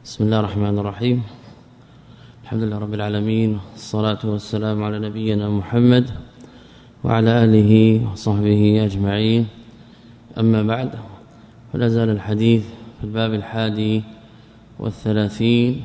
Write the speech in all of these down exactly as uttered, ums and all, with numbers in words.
بسم الله الرحمن الرحيم. الحمد لله رب العالمين، والصلاة والسلام على نبينا محمد وعلى آله وصحبه أجمعين. أما بعد، فلا زال الحديث في الباب الحادي والثلاثين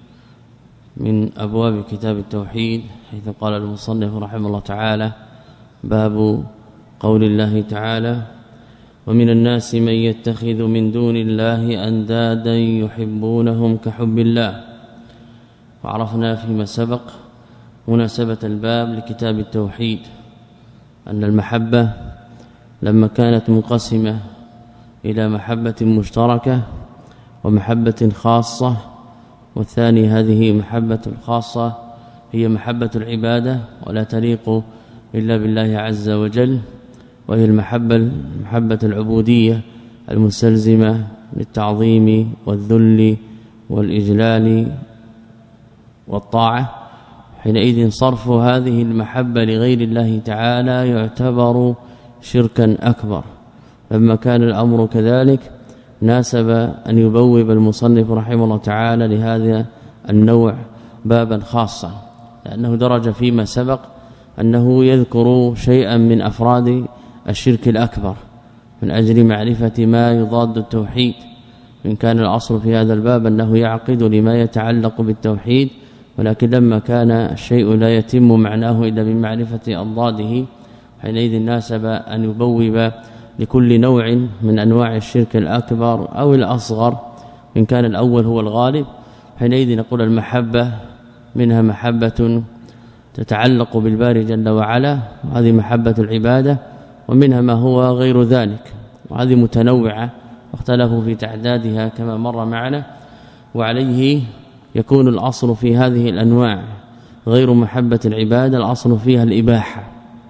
من أبواب كتاب التوحيد، حيث قال المصنف رحمه الله تعالى: باب قول الله تعالى: ومن الناس من يتخذ من دون الله أندادا يحبونهم كحب الله. وعرفنا فيما سبق مناسبة الباب لكتاب التوحيد، أن المحبة لما كانت منقسمة إلى محبة مشتركة ومحبة خاصة، والثاني هذه محبة الخاصة هي محبة العبادة ولا تليق إلا بالله عز وجل، وهي المحبة محبة العبودية المستلزمة للتعظيم والذل والإجلال والطاعة. حينئذ صرف هذه المحبة لغير الله تعالى يعتبر شركا أكبر. لما كان الأمر كذلك ناسب أن يبوب المصنف رحمه الله تعالى لهذا النوع بابا خاصا، لأنه درج فيما سبق أنه يذكر شيئا من أفراد الشرك الأكبر من أجل معرفة ما يضاد التوحيد. إن كان الأصل في هذا الباب أنه يعقد لما يتعلق بالتوحيد، ولكن لما كان الشيء لا يتم معناه إلا بمعرفة أضداده، حينئذ ناسب أن يبوب لكل نوع من أنواع الشرك الأكبر أو الأصغر، إن كان الأول هو الغالب. حينئذ نقول المحبة منها محبة تتعلق بالباري جل وعلا، وهذه محبة العبادة، ومنها ما هو غير ذلك، وهذه متنوعة واختلفوا في تعدادها كما مر معنا. وعليه يكون الأصل في هذه الأنواع غير محبة العبادة، الأصل فيها الإباحة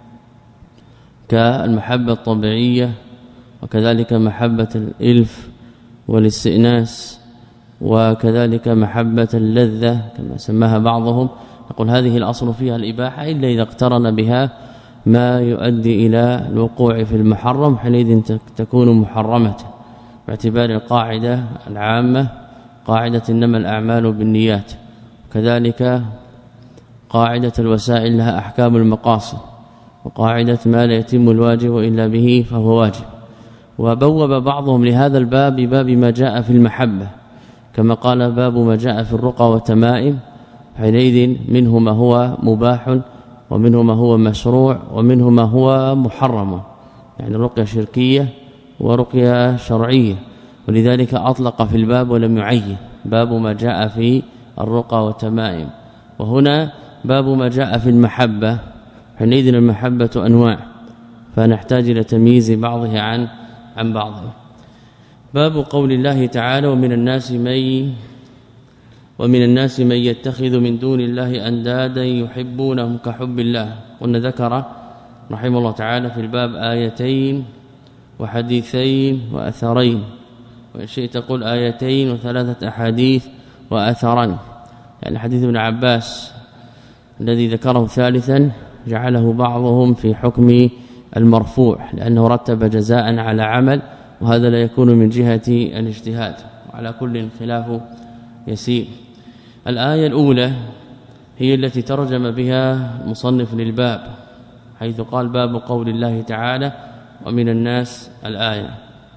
كالمحبة الطبيعية، وكذلك محبة الإلف والاستئناس، وكذلك محبة اللذة كما سماها بعضهم. نقول هذه الأصل فيها الإباحة إلا إذا اقترن بها ما يؤدي إلى الوقوع في المحرم، حينئذ تكون محرمة باعتبار القاعدة العامة، قاعدة إنما الأعمال بالنيات، كذلك قاعدة الوسائل لها أحكام المقاصد، وقاعدة ما لا يتم الواجب إلا به فهو واجب. وبوب بعضهم لهذا الباب باب ما جاء في المحبة، كما قال باب ما جاء في الرقى والتمائم، حينئذ منه ما هو مباح ومنه ما هو مشروع ومنه ما هو محرم، يعني رقية شركية ورقية شرعية. ولذلك أطلق في الباب ولم يعين باب ما جاء في الرقى والتمائم. وهنا باب ما جاء في المحبة، حينئذ المحبة أنواع، فنحتاج إلى تمييز بعضها عن عن بعضه. باب قول الله تعالى: ومن الناس من ومن الناس من يتخذ من دون الله أندادا يحبونهم كحب الله. قلنا ذكر رحمه الله تعالى في الباب آيتين وحديثين وأثرين، وإن شئت تقول آيتين وثلاثة أحاديث وأثران، يعني حديث ابن عباس الذي ذكره ثالثا جعله بعضهم في حكم المرفوع، لأنه رتب جزاء على عمل، وهذا لا يكون من جهة الاجتهاد، وعلى كل خلاف يسير. الآية الأولى هي التي ترجم بها المصنف للباب، حيث قال: باب قول الله تعالى: ومن الناس. الآية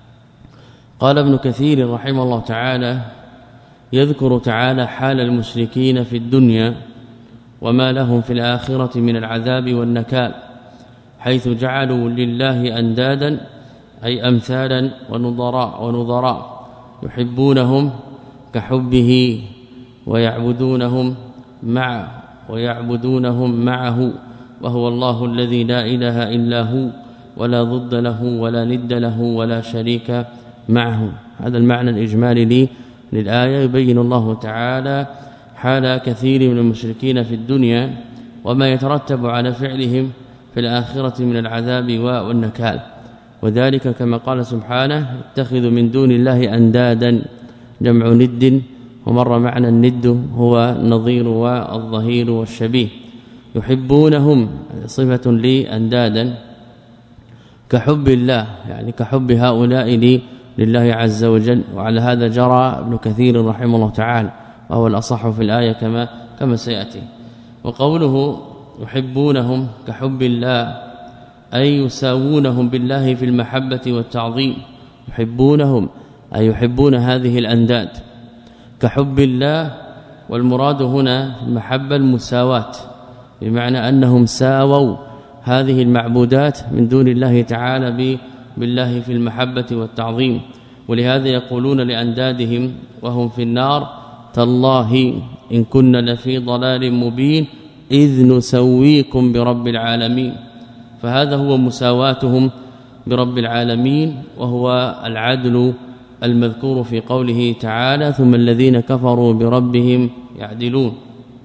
قال ابن كثير رحمه الله تعالى: يذكر تعالى حال المشركين في الدنيا وما لهم في الآخرة من العذاب والنكال، حيث جعلوا لله أندادا أي أمثالا ونظراء ونظراء يحبونهم كحبه ويعبدونهم معه ويعبدونهم معه، وهو الله الذي لا إله إلا هو ولا ضد له ولا ند له ولا شريك معه. هذا المعنى الإجمالي لي للآية. يبين الله تعالى حال كثير من المشركين في الدنيا وما يترتب على فعلهم في الآخرة من العذاب والنكال، وذلك كما قال سبحانه: اتخذوا من دون الله أندادا، جمع ند، ومر معنى الند هو النظير والظهير والشبيه. يحبونهم صفة لي أندادا كحب الله، يعني كحب هؤلاء لله عز وجل. وعلى هذا جرى ابن كثير رحمه الله تعالى وهو الأصح في الآية كما كما سيأتي. وقوله يحبونهم كحب الله أي يساوونهم بالله في المحبة والتعظيم. يحبونهم أي يحبون هذه الأنداد كحب الله، والمراد هنا في المحبة المساواة، بمعنى أنهم ساووا هذه المعبودات من دون الله تعالى بالله في المحبة والتعظيم. ولهذا يقولون لأندادهم وهم في النار تالله إن كنا لفي ضلال مبين إذ نسويكم برب العالمين. فهذا هو مساواتهم برب العالمين، وهو العدل المذكور في قوله تعالى ثم الذين كفروا بربهم يعدلون.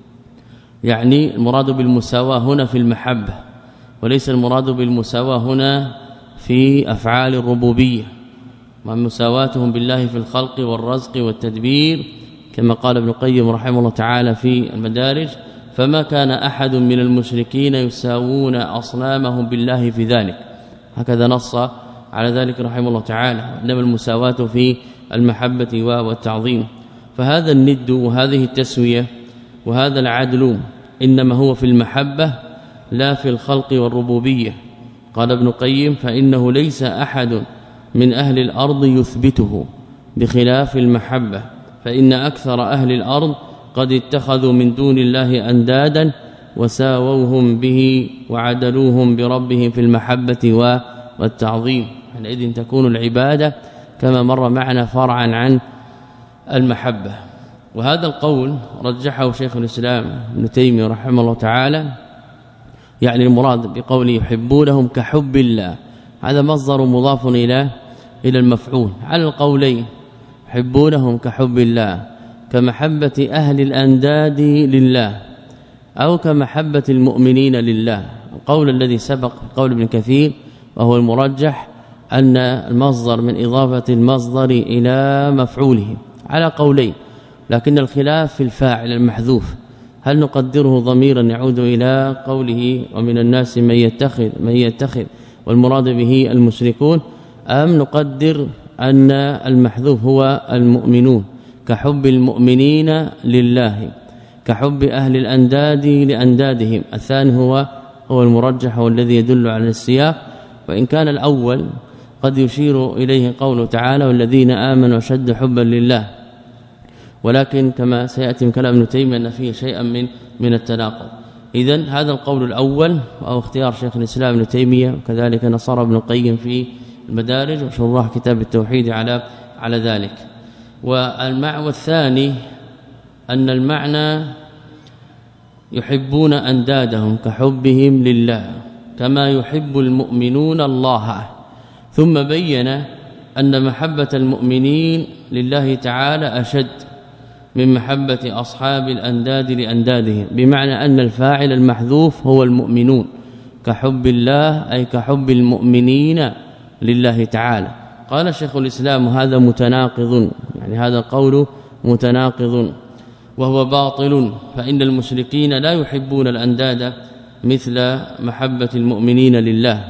يعني المراد بالمساواة هنا في المحبة، وليس المراد بالمساواة هنا في أفعال الربوبية، ومساواتهم بالله في الخلق والرزق والتدبير كما قال ابن القيم رحمه الله تعالى في المدارج فما كان أحد من المشركين يساوون أصنامهم بالله في ذلك، هكذا نص على ذلك رحمه الله تعالى. إنما المساواة في المحبة والتعظيم. فهذا الند وهذه التسوية وهذا العدل إنما هو في المحبة لا في الخلق والربوبية. قال ابن القيم فإنه ليس أحد من أهل الأرض يثبته بخلاف المحبة، فإن أكثر أهل الأرض قد اتخذوا من دون الله أندادا وساووهم به وعدلوهم بربهم في المحبة والتعظيم. حينئذ تكون العبادة كما مر معنا فرعا عن المحبة. وهذا القول رجحه شيخ الإسلام ابن تيمية رحمه الله تعالى، يعني المراد بقوله يحبونهم كحب الله، هذا مصدر مضاف إلى إلى المفعول على القولين، يحبونهم كحب الله كمحبة أهل الأنداد لله أو كمحبة المؤمنين لله. القول الذي سبق قول ابن كثير وهو المرجح أن المصدر من إضافة المصدر إلى مفعوله على قولين، لكن الخلاف في الفاعل المحذوف، هل نقدره ضميرا يعود إلى قوله ومن الناس من يتخذ من يتخذ والمراد به المشركون، أم نقدر أن المحذوف هو المؤمنون كحب المؤمنين لله كحب أهل الأنداد لأندادهم. الثاني هو هو المرجح والذي يدل على السياق، وإن كان الأول قد يشير إليه قوله تعالى والذين آمنوا أشد حبا لله، ولكن كما سيأتي من كلام ابن تيمية أن فيه شيئا من من التناقض. إذن هذا القول الأول أو اختيار شيخ الإسلام ابن تيمية، وكذلك نصر ابن القيم في المدارج وشرح كتاب التوحيد على على ذلك. والمعنى الثاني أن المعنى يحبون أندادهم كحبهم لله كما يحب المؤمنون الله، ثم بين أن محبة المؤمنين لله تعالى أشد من محبة أصحاب الأنداد لأندادهم، بمعنى أن الفاعل المحذوف هو المؤمنون كحب الله أي كحب المؤمنين لله تعالى. قال شيخ الإسلام هذا متناقض، يعني هذا القول متناقض وهو باطل، فإن المشركين لا يحبون الأنداد مثل محبة المؤمنين لله.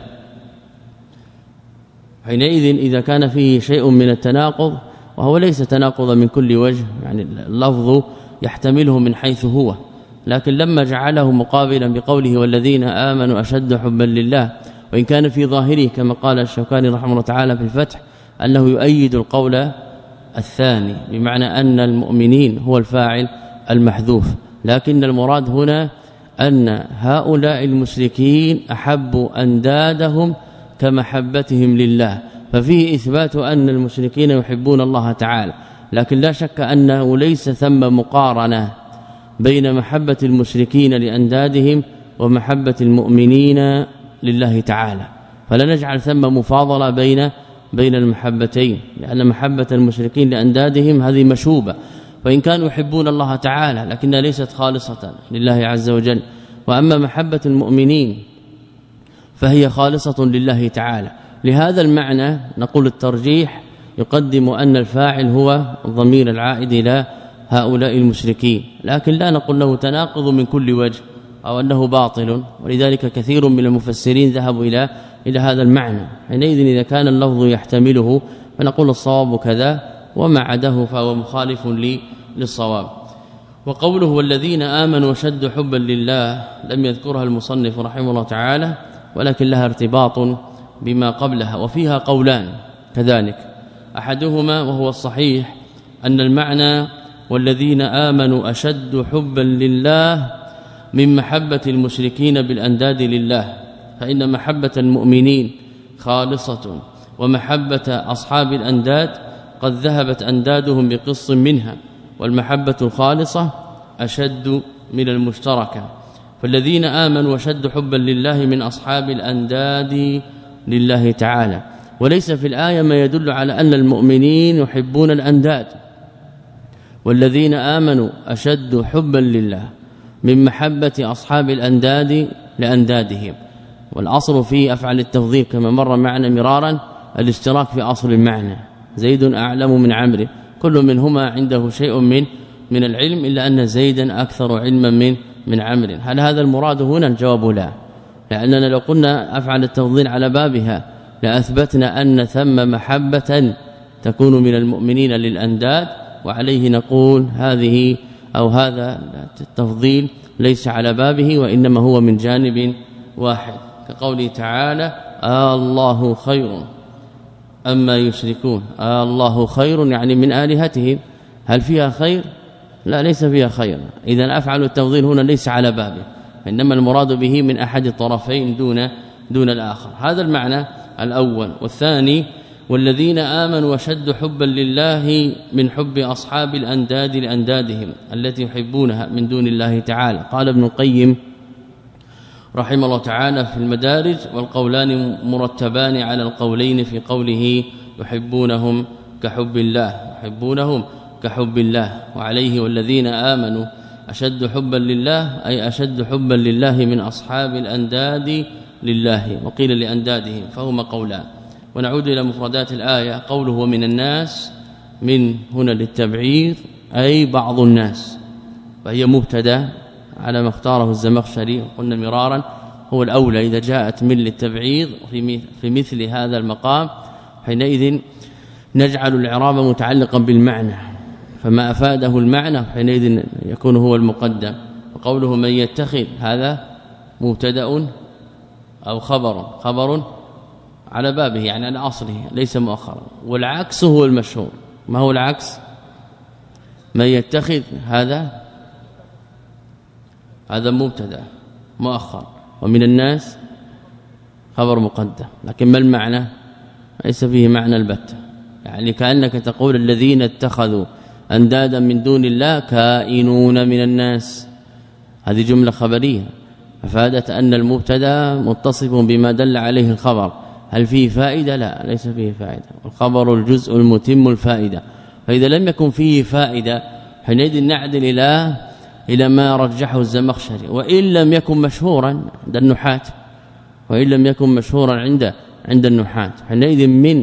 حينئذ إذا كان فيه شيء من التناقض، وهو ليس تناقضا من كل وجه، يعني اللفظ يحتمله من حيث هو، لكن لما جعله مقابلا بقوله والذين آمنوا أشد حبا لله، وإن كان في ظاهره كما قال الشوكاني رحمه الله تعالى في الفتح أنه يؤيد القول الثاني، بمعنى أن المؤمنين هو الفاعل المحذوف، لكن المراد هنا أن هؤلاء المشركين أحبوا أندادهم كمحبتهم لله، ففيه إثبات أن المشركين يحبون الله تعالى، لكن لا شك أنه ليس ثم مقارنة بين محبة المشركين لأندادهم ومحبة المؤمنين لله تعالى، فلا نجعل ثم مفاضلة بين بين المحبتين، لأن محبة المشركين لأندادهم هذه مشوبة، وإن كانوا يحبون الله تعالى لكنها ليست خالصة لله عز وجل. وأما محبة المؤمنين فهي خالصة لله تعالى. لهذا المعنى نقول الترجيح يقدم أن الفاعل هو الضمير العائد إلى هؤلاء المشركين، لكن لا نقول له تناقض من كل وجه أو أنه باطل، ولذلك كثير من المفسرين ذهبوا إلى إلى هذا المعنى. حينئذ إذا كان اللفظ يحتمله فنقول الصواب كذا وما عداه فهو مخالف للصواب. وقوله والذين آمنوا وشد حبا لله لم يذكرها المصنف رحمه الله تعالى، ولكن لها ارتباط بما قبلها، وفيها قولان كذلك، أحدهما وهو الصحيح أن المعنى والذين آمنوا أشد حبا لله من محبة المشركين بالأنداد لله، فإن محبة المؤمنين خالصة، ومحبة أصحاب الأنداد قد ذهبت أندادهم بقص منها، والمحبة الخالصة أشد من المشتركة. فالذين آمنوا وشد حبا لله من أصحاب الأنداد لله تعالى، وليس في الآية ما يدل على أن المؤمنين يحبون الأنداد. والذين آمنوا أشد حبا لله من محبة أصحاب الأنداد لأندادهم، والأصل في أفعل التفضيل كما مر معنا مرارا الاشتراك في أصل المعنى، زيد أعلم من عمرو، كل منهما عنده شيء من من العلم، إلا أن زيدا أكثر علما من من عمرو. هل هذا المراد هنا؟ الجواب لا، لأننا لو قلنا أفعل التفضيل على بابها لأثبتنا أن ثم محبة تكون من المؤمنين للأنداد، وعليه نقول هذه أو هذا التفضيل ليس على بابه، وإنما هو من جانب واحد، كقوله تعالى آه الله خير أما يشركون. آه الله خير يعني من آلهتهم، هل فيها خير؟ لا، ليس فيها خير. إذا أفعل التفضيل هنا ليس على بابه، إنما المراد به من أحد الطرفين دون دون الآخر. هذا المعنى الأول. والثاني والذين آمنوا وشد حبا لله من حب أصحاب الأنداد لأندادهم التي يحبونها من دون الله تعالى. قال ابن القيم رحمه الله تعالى في المدارج والقولان مرتبان على القولين في قوله يحبونهم كحب الله، يحبونهم كحب الله، وعليه والذين آمنوا أشد حبا لله أي أشد حبا لله من أصحاب الأنداد لله، وقيل لأندادهم، فهما قولان. ونعود إلى مفردات الآية، قوله ومن الناس من هنا للتبعيض أي بعض الناس، فهي مبتدا على ما اختاره الزمخشري، قلنا مرارا هو الأولى إذا جاءت من للتبعيض في مثل هذا المقام، حينئذ نجعل الإعراب متعلقا بالمعنى، فما أفاده المعنى حينئذ يكون هو المقدم. وقوله من يتخذ هذا مبتدا أو خبر، خبر على بابه يعني على أصله ليس مؤخرا، والعكس هو المشهور. ما هو العكس؟ من يتخذ هذا هذا مبتدا مؤخر، ومن الناس خبر مقدم، لكن ما المعنى؟ ليس فيه معنى البتة، يعني كأنك تقول الذين اتخذوا اندادا من دون الله كائنون من الناس، هذه جملة خبرية افادت أن المبتدا متصف بما دل عليه الخبر. هل فيه فائدة؟ لا، ليس فيه فائدة، والخبر الجزء المتم الفائدة، فإذا لم يكن فيه فائدة حينئذ نعدل إلى إلى ما رجحه الزمخشري، وإن لم يكن مشهورا عند النحاة، وإن لم يكن مشهورا عند عند النحاة حينئذ من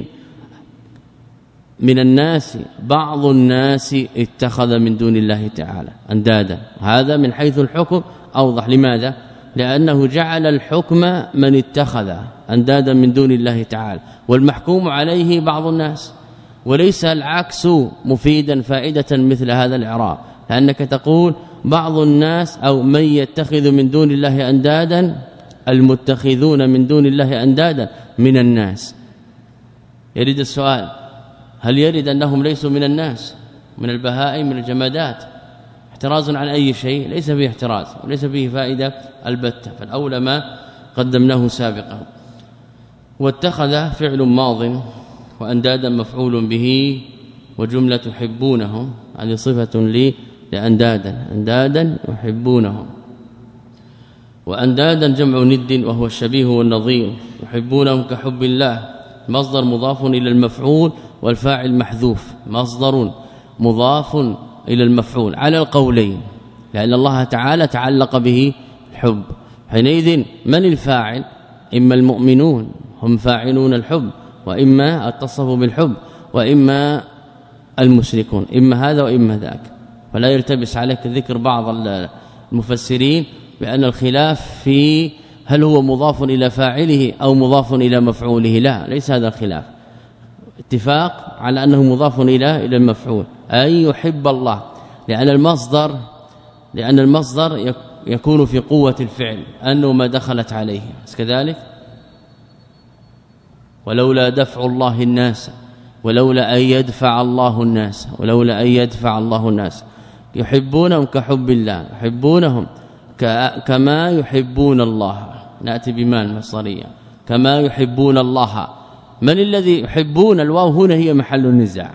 من الناس بعض الناس اتخذ من دون الله تعالى اندادا، هذا من حيث الحكم أوضح. لماذا؟ لأنه جعل الحكم من اتخذ اندادا من دون الله تعالى، والمحكوم عليه بعض الناس، وليس العكس مفيدا فائدة مثل هذا الإعراب، لأنك تقول بعض الناس أو من يتخذ من دون الله اندادا، المتخذون من دون الله اندادا من الناس. يريد السؤال هل يرد أنهم ليسوا من الناس، من البهائم من الجمادات؟ احتراز عن أي شيء؟ ليس فيه احتراز وليس فيه فائدة البتة، فالأولى ما قدمناه سابقا. واتخذ فعل ماض واندادا مفعول به، وجملة يحبونهم هذه صفة لي لاندادا، اندادا يحبونهم، واندادا جمع ند وهو الشبيه والنظير، يحبونهم كحب الله، مصدر مضاف إلى المفعول والفاعل محذوف، مصدر مضاف إلى المفعول على القولين، لأن الله تعالى تعلق به الحب، حينئذ من الفاعل؟ إما المؤمنون هم فاعلون الحب، وإما اتصفوا بالحب، وإما المشركون، إما هذا وإما ذاك. فلا يلتبس عليك ذكر بعض المفسرين بأن الخلاف في هل هو مضاف إلى فاعله أو مضاف إلى مفعوله، لا، ليس هذا الخلاف، اتفاق على أنه مضاف إلى إلى المفعول أي يحب الله، لأن المصدر لأن المصدر يكون في قوة الفعل أنه ما دخلت عليه كذلك. ولولا دفع الله الناس ولولا أن يدفع الله الناس ولولا أن يدفع الله الناس يحبونهم كحب الله، يحبونهم كما يحبون الله. نأتي بما المصدرية كما يحبون الله. من الذي يحبون؟ الواو هنا هي محل النزاع،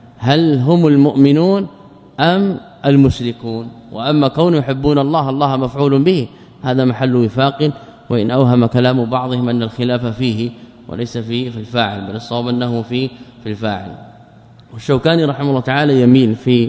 هل هم المؤمنون أم المشركون؟ وأما كون يحبون الله الله مفعول به هذا محل وفاق، وإن أوهم كلام بعضهم أن الخلاف فيه وليس فيه في الفاعل، بل الصواب أنه في في الفاعل. والشوكاني رحمه الله تعالى يميل في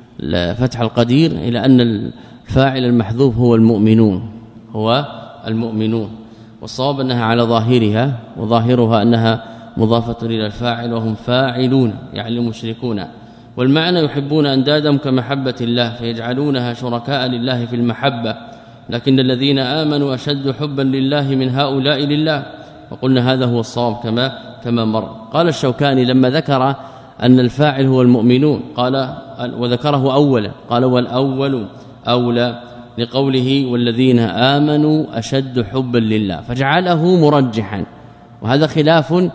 فتح القدير إلى أن الفاعل المحذوف هو المؤمنون هو المؤمنون، والصواب أنها على ظاهرها، وظاهرها أنها مضافة إلى الفاعل وهم فاعلون يعني المشركون. والمعنى يحبون أندادهم كمحبة الله فيجعلونها شركاء لله في المحبة، لكن الذين آمنوا أشد حبا لله من هؤلاء لله، وقلنا هذا هو الصواب كما كما مر. قال الشوكاني لما ذكر أن الفاعل هو المؤمنون قال وذكره أولا قال والأول أولى لقوله والذين آمنوا أشد حبا لله، فجعله مرجحا. وهذا خلاف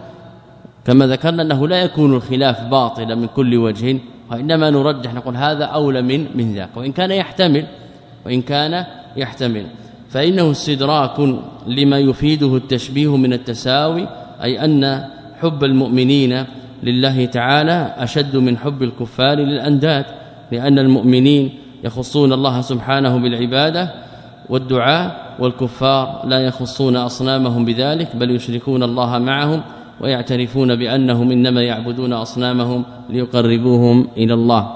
كما ذكرنا أنه لا يكون الخلاف باطلا من كل وجه، وإنما نرجح نقول هذا أولى من من ذاك، وإن كان يحتمل وإن كان يحتمل فإنه استدراك لما يفيده التشبيه من التساوي، أي أن حب المؤمنين لله تعالى أشد من حب الكفار للأنداد، لأن المؤمنين يخصون الله سبحانه بالعبادة والدعاء، والكفار لا يخصون أصنامهم بذلك بل يشركون الله معهم ويعترفون بأنهم إنما يعبدون أصنامهم ليقربوهم إلى الله.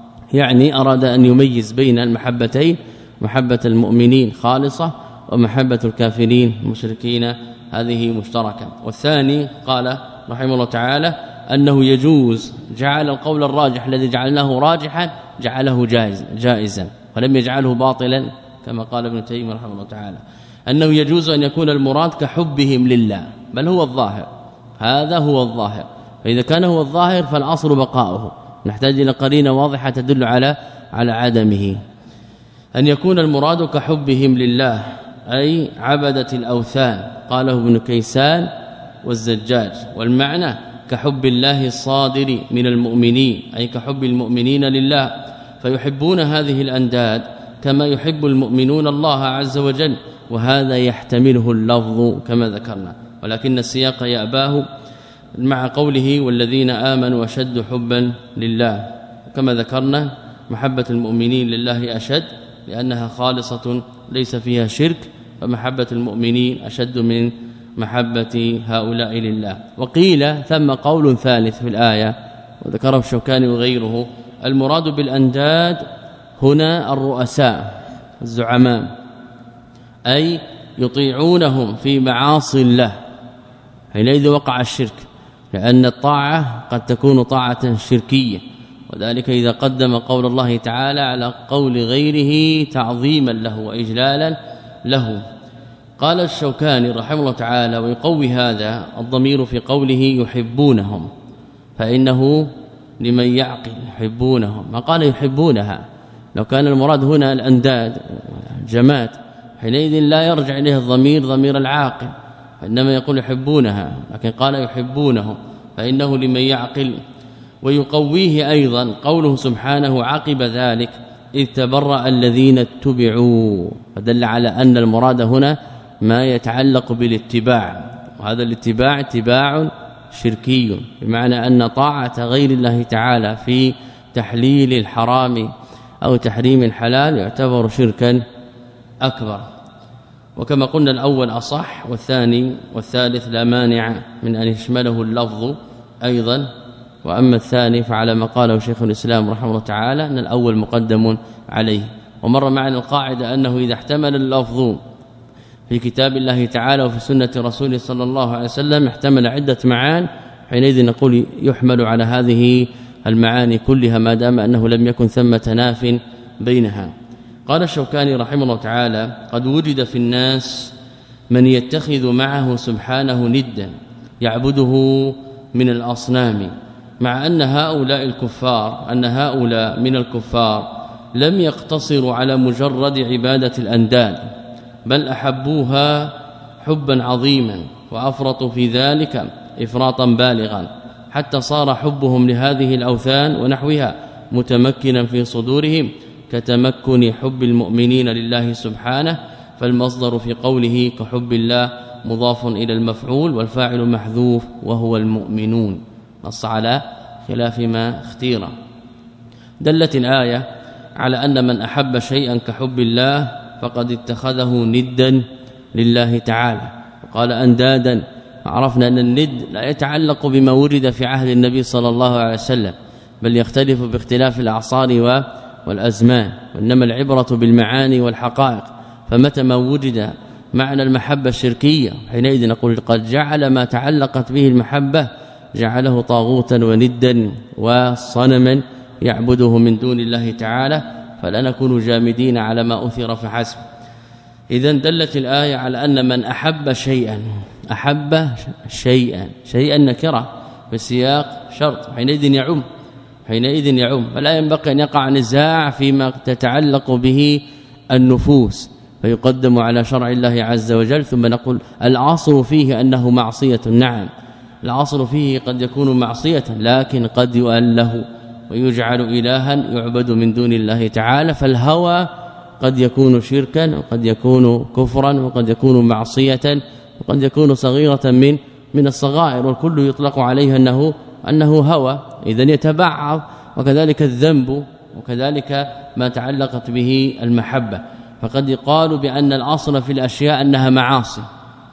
يعني أراد أن يميز بين المحبتين، محبة المؤمنين خالصة ومحبة الكافرين المشركين هذه مشتركة. والثاني قال رحمه الله تعالى أنه يجوز، جعل القول الراجح الذي جعلناه راجحا جعله جائز جائزا ولم يجعله باطلا كما قال ابن تيمية رحمه الله تعالى، أنه يجوز أن يكون المراد كحبهم لله، بل هو الظاهر، هذا هو الظاهر. فإذا كان هو الظاهر فالأصل بقاؤه، نحتاج إلى قرينة واضحة تدل على على عدمه. أن يكون المراد كحبهم لله أي عبدة الأوثان، قاله ابن كيسان والزجاج، والمعنى كحب الله الصادر من المؤمنين أي كحب المؤمنين لله، فيحبون هذه الأنداد كما يحب المؤمنون الله عز وجل، وهذا يحتمله اللفظ كما ذكرنا، ولكن السياق يأباه مع قوله والذين آمنوا أشد حبا لله. كما ذكرنا محبة المؤمنين لله أشد لأنها خالصة ليس فيها شرك، فمحبة المؤمنين أشد من محبة هؤلاء لله. وقيل ثم قول ثالث في الآية وذكره الشوكاني وغيره، المراد بالأنداد هنا الرؤساء الزعماء، أي يطيعونهم في معاصي الله، حينئذ وقع الشرك، لأن الطاعة قد تكون طاعة شركية، وذلك إذا قدم قول الله تعالى على قول غيره تعظيما له وإجلالا له. قال الشوكاني رحمه الله تعالى ويقوي هذا الضمير في قوله يحبونهم، فإنه لمن يعقل يحبونهم، ما قال يحبونها. لو كان المراد هنا الأنداد جماد حينئذ لا يرجع إليه الضمير ضمير العاقل، فإنما يقول يحبونها، لكن قال يحبونهم فإنه لمن يعقل. ويقويه أيضا قوله سبحانه عقب ذلك إذ تبرأ الذين اتبعوا، فدل على أن المراد هنا ما يتعلق بالاتباع، وهذا الاتباع اتباع شركي، بمعنى أن طاعة غير الله تعالى في تحليل الحرام أو تحريم الحلال يعتبر شركا أكبر. وكما قلنا الأول أصح، والثاني والثالث لا مانع من أن يشمله اللفظ أيضا، وأما الثاني فعلى ما قاله شيخ الإسلام رحمه الله تعالى أن الأول مقدم عليه. ومر معنا القاعدة أنه إذا احتمل اللفظ في كتاب الله تعالى وفي سنة رسوله صلى الله عليه وسلم احتمل عدة معان، حينئذ نقول يحمل على هذه المعاني كلها ما دام أنه لم يكن ثم تناف بينها. قال الشوكاني رحمه الله تعالى قد وجد في الناس من يتخذ معه سبحانه ندا يعبده من الأصنام، مع أن هؤلاء الكفار أن هؤلاء من الكفار لم يقتصروا على مجرد عبادة الأنداد، بل أحبوها حبا عظيما وأفرطوا في ذلك إفراطا بالغا، حتى صار حبهم لهذه الأوثان ونحوها متمكنا في صدورهم كتمكن حب المؤمنين لله سبحانه. فالمصدر في قوله كحب الله مضاف إلى المفعول والفاعل محذوف وهو المؤمنون، نص على خلاف ما اختير. دلت الآية على أن من أحب شيئا كحب الله فقد اتخذه ندا لله تعالى، وقال أندادا. عرفنا أن الند لا يتعلق بما ورد في عهد النبي صلى الله عليه وسلم، بل يختلف باختلاف الأعصار والأزمان، وإنما العبرة بالمعاني والحقائق. فمتى ما وجد معنى المحبة الشركية حينئذ نقول قد جعل ما تعلقت به المحبة جعله طاغوتا وندا وصنما يعبده من دون الله تعالى، فلا نكون جامدين على ما أثر فحسب. إذن دلت الآية على أن من أحب شيئا أحب شيئا شيئا نكرة بسياق شرط حينئذ يعم حينئذ يعم فلا ينبغي أن يقع نزاع فيما تتعلق به النفوس فيقدم على شرع الله عز وجل. ثم نقول العصر فيه أنه معصية، نعم العصر فيه قد يكون معصية، لكن قد يؤله ويجعل إلها يعبد من دون الله تعالى. فالهوى قد يكون شركا وقد يكون كفرا وقد يكون معصية وقد يكون صغيرة من من الصغائر، والكل يطلق عليها أنه أنه هوى، إذن يتبعض. وكذلك الذنب وكذلك ما تعلقت به المحبة. فقد يقال بأن الأصل في الأشياء أنها معاصي،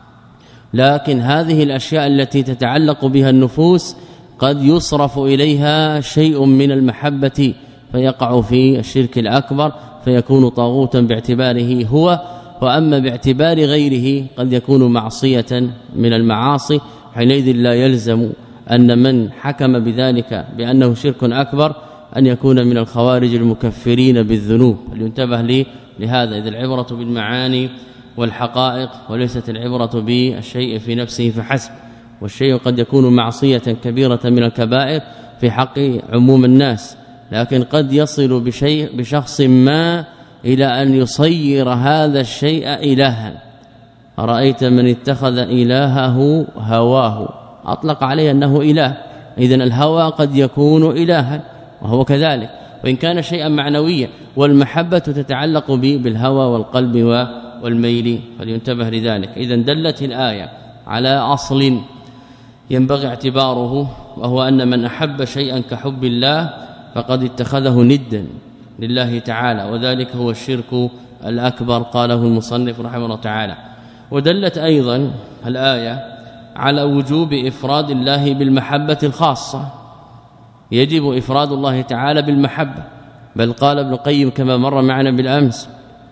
لكن هذه الأشياء التي تتعلق بها النفوس قد يصرف إليها شيء من المحبة فيقع في الشرك الأكبر فيكون طاغوتا باعتباره هو، وأما باعتبار غيره قد يكون معصية من المعاصي. حينئذ لا يلزم أن من حكم بذلك بأنه شرك أكبر أن يكون من الخوارج المكفرين بالذنوب. فلينتبه لي لهذا، إذ العبرة بالمعاني والحقائق وليست العبرة بالشيء في نفسه فحسب، والشيء قد يكون معصية كبيرة من الكبائر في حق عموم الناس، لكن قد يصل بشيء بشخص ما إلى أن يصير هذا الشيء إلها. أرأيت من اتخذ إلهه هواه، أطلق عليه أنه إله، إذن الهوى قد يكون إلها وهو كذلك، وإن كان شيئا معنويا، والمحبة تتعلق به بالهوى والقلب والميل، فلينتبه لذلك. إذن دلت الآية على أصل ينبغي اعتباره، وهو أن من أحب شيئا كحب الله فقد اتخذه ندا لله تعالى، وذلك هو الشرك الأكبر، قاله المصنف رحمه الله تعالى. ودلت أيضا الآية على وجوب إفراد الله بالمحبة الخاصة، يجب إفراد الله تعالى بالمحبة، بل قال ابن القيم كما مر معنا بالأمس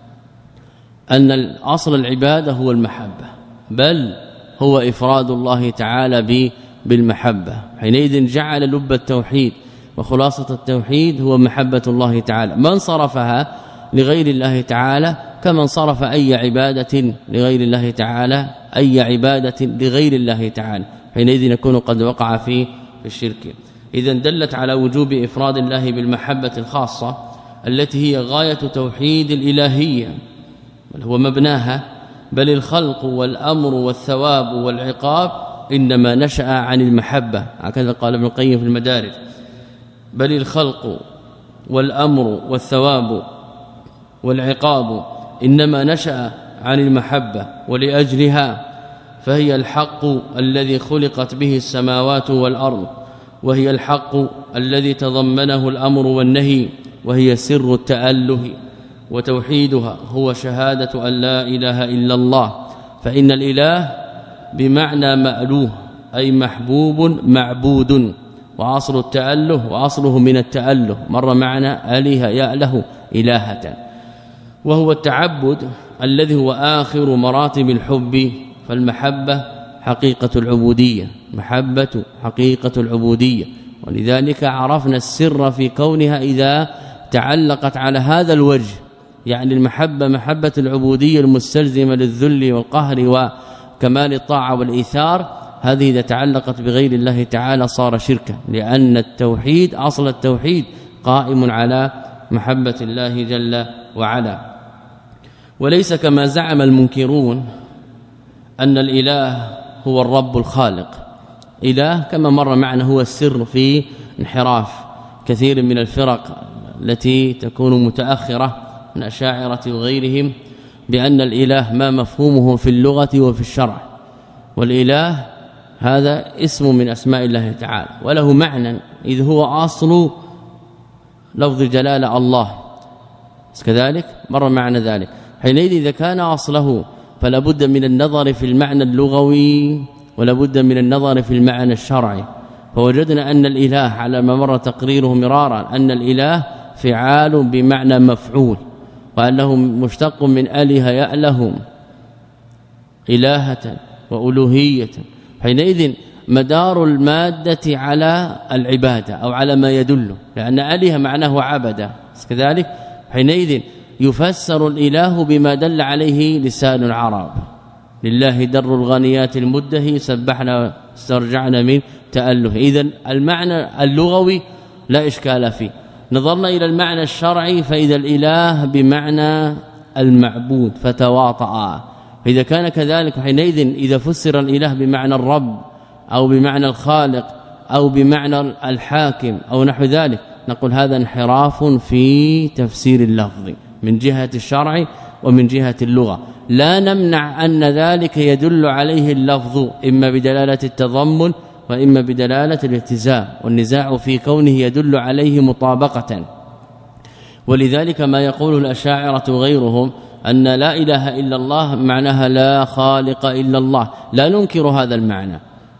أن الأصل العبادة هو المحبة، بل هو إفراد الله تعالى بالمحبة. حينئذ جعل لب التوحيد وخلاصة التوحيد هو محبة الله تعالى. من صرفها لغير الله تعالى كمن صرف أي عبادة لغير الله تعالى أي عبادة لغير الله تعالى، حينئذ يكون قد وقع في في الشرك. إذن دلت على وجوب إفراد الله بالمحبة الخاصة التي هي غاية توحيد الإلهية، بل هو مبناها، بل الخلق والأمر والثواب والعقاب إنما نشأ عن المحبة، هكذا قال ابن القيم في المدارج. بل الخلق والأمر والثواب والعقاب إنما نشأ عن المحبة، ولأجلها فهي الحق الذي خلقت به السماوات والأرض، وهي الحق الذي تضمنه الأمر والنهي، وهي سر التأله. وتوحيدها هو شهادة أن لا إله إلا الله، فإن الإله بمعنى مألوه أي محبوب معبود، وعصر التأله وعصره من التأله مر معنا آلهة يأله إلهة، وهو التعبد الذي هو آخر مراتب الحب. فالمحبة حقيقة العبودية، محبة حقيقة العبودية، ولذلك عرفنا السر في كونها إذا تعلقت على هذا الوجه، يعني المحبة محبة العبودية المستلزمة للذل والقهر وكمال الطاعة والإيثار، هذه إذا تعلقت بغير الله تعالى صار شركا، لأن التوحيد أصل التوحيد قائم على محبة الله جل وعلا. وليس كما زعم المنكرون أن الإله هو الرب الخالق. إله كما مر معنا هو السر في انحراف كثير من الفرق التي تكون متأخرة من أشاعرة وغيرهم، بأن الإله ما مفهومه في اللغة وفي الشرع، والإله هذا اسم من أسماء الله تعالى وله معنى إذ هو أصل لفظ جلالة الله، كذلك مر معنى ذلك. حينئذ إذا كان أصله فلا بد من النظر في المعنى اللغوي ولا بد من النظر في المعنى الشرعي. فوجدنا أن الإله على ما مر تقريره مرارا أن الإله فعال بمعنى مفعول، وأنه مشتق من آله يألهم إلهة وألوهية. حينئذ مدار المادة على العبادة أو على ما يدل، لأن آله معناه عبد، كذلك حينئذ يفسر الإله بما دل عليه لسان العرب. لله در الغنيات المدهي سبحنا استرجعنا من تأله. إذن المعنى اللغوي لا إشكال فيه. نظرنا إلى المعنى الشرعي فإذا الإله بمعنى المعبود فتواطأ. فإذا كان كذلك حينئذ إذا فسر الإله بمعنى الرب أو بمعنى الخالق أو بمعنى الحاكم أو نحو ذلك نقول هذا انحراف في تفسير اللفظ من جهة الشرع ومن جهة اللغة. لا نمنع أن ذلك يدل عليه اللفظ إما بدلالة التضمن وإما بدلالة الالتزام، والنزاع في كونه يدل عليه مطابقة. ولذلك ما يقول الأشاعرة وغيرهم أن لا إله إلا الله معناها لا خالق إلا الله، لا ننكر هذا المعنى،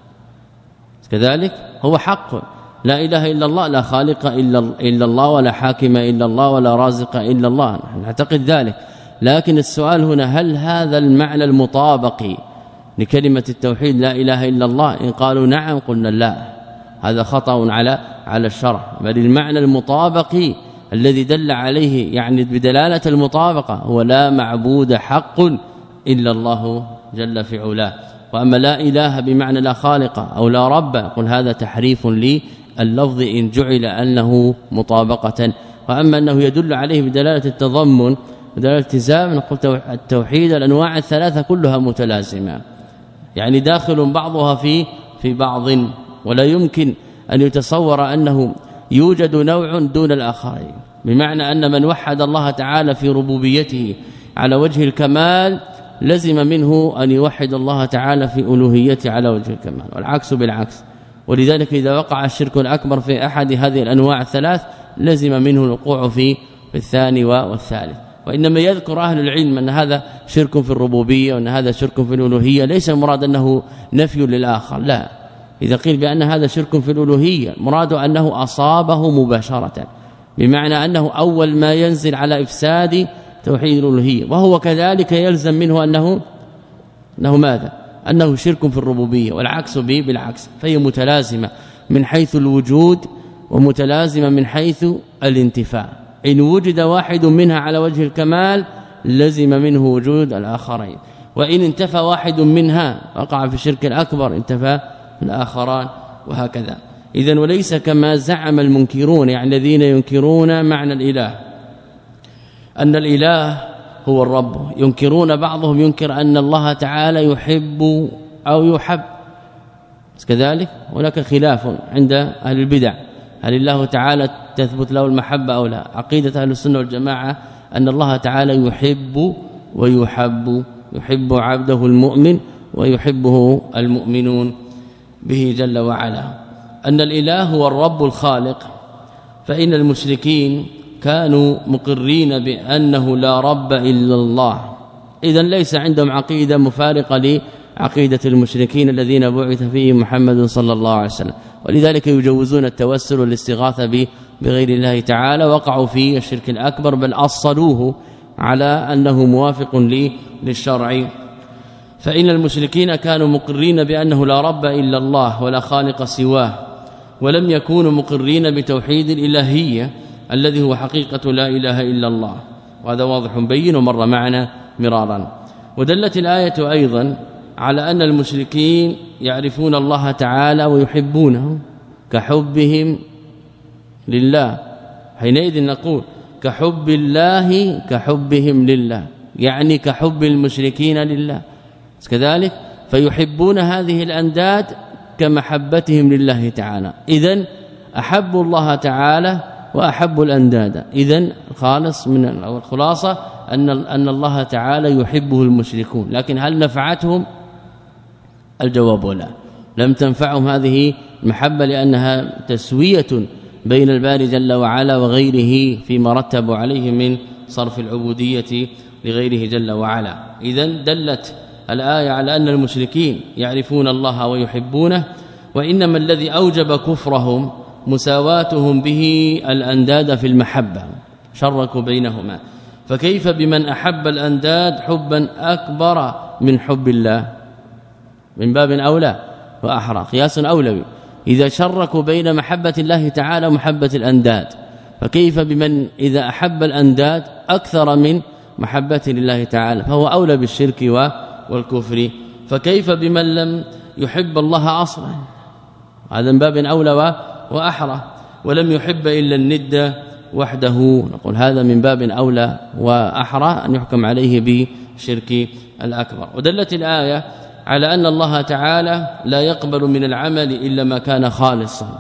كذلك هو حق، لا إله إلا الله لا خالق إلا الله ولا حاكم إلا الله ولا رازق إلا الله، نحن نعتقد ذلك. لكن السؤال هنا هل هذا المعنى المطابق لكلمة التوحيد لا إله إلا الله؟ إن قالوا نعم قلنا لا، هذا خطأ على على الشرع، بل المعنى المطابق الذي دل عليه يعني بدلالة المطابقة هو لا معبود حق إلا الله جل في علاه. وأما لا إله بمعنى لا خالق أو لا رب قل هذا تحريف لللفظ إن جعل أنه مطابقة. وأما أنه يدل عليه بدلالة التضمن بدلالة الالتزام نقول التوحيد الأنواع الثلاثة كلها متلازمة، يعني داخل بعضها في في بعض، ولا يمكن أن يتصور أنه يوجد نوع دون الآخرين، بمعنى أن من وحد الله تعالى في ربوبيته على وجه الكمال لزم منه أن يوحد الله تعالى في ألوهيته على وجه الكمال، والعكس بالعكس. ولذلك إذا وقع الشرك الأكبر في أحد هذه الأنواع الثلاث لزم منه الوقوع في الثاني والثالث. وإنما يذكر أهل العلم أن هذا شرك في الربوبية وأن هذا شرك في الألوهية، ليس المراد أنه نفي للآخر، لا. إذا قيل بأن هذا شرك في الألوهية مراد أنه أصابه مباشرة، بمعنى أنه أول ما ينزل على إفساد توحيد الألوهية، وهو كذلك يلزم منه أنه أنه ماذا؟ أنه شرك في الربوبية، والعكس به بالعكس، فهي متلازمة من حيث الوجود ومتلازمة من حيث الانتفاع. إن وجد واحد منها على وجه الكمال لزم منه وجود الآخرين، وإن انتفى واحد منها وقع في الشرك الأكبر انتفى الآخران، وهكذا. إذن وليس كما زعم المنكرون يعني الذين ينكرون معنى الإله أن الإله هو الرب. ينكرون بعضهم ينكر أن الله تعالى يحب أو يحب، كذلك هناك خلاف عند أهل البدع هل الله تعالى تثبت له المحبة أو لا. عقيدة أهل السنة والجماعة أن الله تعالى يحب ويحب، يحب عبده المؤمن ويحبه المؤمنون به جل وعلا. أن الإله هو الرب الخالق، فإن المشركين كانوا مقرين بأنه لا رب إلا الله، إذن ليس عندهم عقيدة مفارقة لعقيدة المشركين الذين بعث فيهم محمد صلى الله عليه وسلم، ولذلك يجوزون التوسل والاستغاثة بغير الله تعالى، وقعوا في الشرك الأكبر، بل أصلوه على أنه موافق للشرع. فإن المشركين كانوا مقرين بأنه لا رب إلا الله ولا خالق سواه، ولم يكونوا مقرين بتوحيد الإلهية الذي هو حقيقة لا إله إلا الله، وهذا واضح بين ومر معنا مرارا. ودلت الآية أيضا على أن المشركين يعرفون الله تعالى ويحبونه كحبهم لله، حينئذ نقول كحب الله كحبهم لله، يعني كحب المشركين لله كذلك، فيحبون هذه الأنداد كمحبتهم لله تعالى. إذن أحبوا الله تعالى وأحبوا الأنداد. إذن خالص من الخلاصة أن أن الله تعالى يحبه المشركون، لكن هل نفعتهم؟ الجواب لا، لم تنفعهم هذه المحبة، لأنها تسوية بين الباري جل وعلا وغيره فيما رتبوا عليه من صرف العبودية لغيره جل وعلا. إذن دلت الآية على أن المشركين يعرفون الله ويحبونه، وإنما الذي أوجب كفرهم مساواتهم به الأنداد في المحبة، شركوا بينهما. فكيف بمن أحب الأنداد حبا أكبر من حب الله؟ من باب أولى وأحرى، قياس أولوي. إذا شركوا بين محبة الله تعالى ومحبة الأنداد، فكيف بمن إذا أحب الأنداد أكثر من محبة لله تعالى، فهو أولى بالشرك والكفر. فكيف بمن لم يحب الله أصلا؟ هذا من باب أولى وأحرى، ولم يحب إلا الند وحده، نقول هذا من باب أولى وأحرى أن يحكم عليه بالشرك الأكبر. ودلت الآية على أن الله تعالى لا يقبل من العمل إلا ما كان خالصا،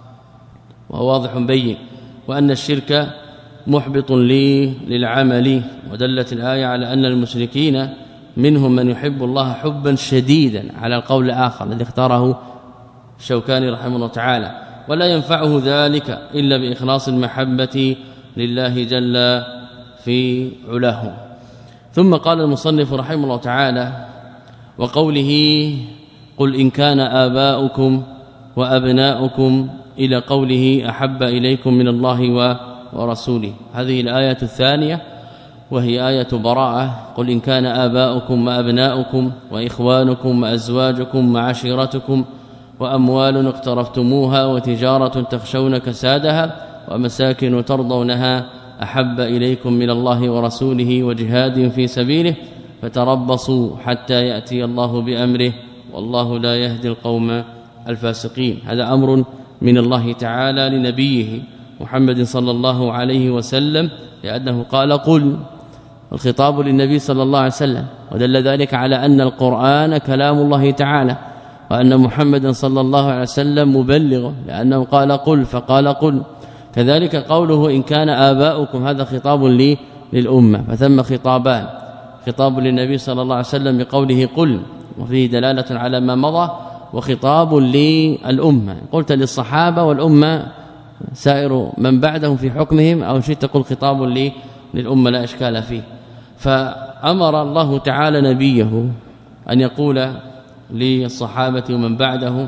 وهو واضح بين، وأن الشرك محبط لي للعمل. ودلت الآية على أن المشركين منهم من يحب الله حبا شديدا على القول الآخر الذي اختاره الشوكاني رحمه الله تعالى، ولا ينفعه ذلك إلا بإخلاص المحبة لله جل في علاه. ثم قال المصنف رحمه الله تعالى: وقوله قل إن كان آباؤكم وأبناؤكم إلى قوله أحب إليكم من الله ورسوله، هذه الآية الثانية وهي آية براءة. قل إن كان آباؤكم وأبناؤكم وإخوانكم وأزواجكم وعشيرتكم وأموال اقترفتموها وتجارة تخشون كسادها ومساكن ترضونها أحب إليكم من الله ورسوله وجهاد في سبيله فتربصوا حتى يأتي الله بأمره والله لا يهدي القوم الفاسقين. هذا أمر من الله تعالى لنبيه محمد صلى الله عليه وسلم، لأنه قال قل، الخطاب للنبي صلى الله عليه وسلم، ودل ذلك على أن القرآن كلام الله تعالى، وأن محمدا صلى الله عليه وسلم مبلغ، لأنه قال قل فقال قل. كذلك قوله إن كان آباؤكم، هذا خطاب لي للأمة، فثم خطابان: خطاب للنبي صلى الله عليه وسلم بقوله قل وفيه دلالة على ما مضى، وخطاب للأمة، قلت للصحابة والأمة سائر من بعدهم في حكمهم، أو شئت تقول خطاب لي للأمة لا إشكال فيه. فأمر الله تعالى نبيه أن يقول للصحابة ومن بعده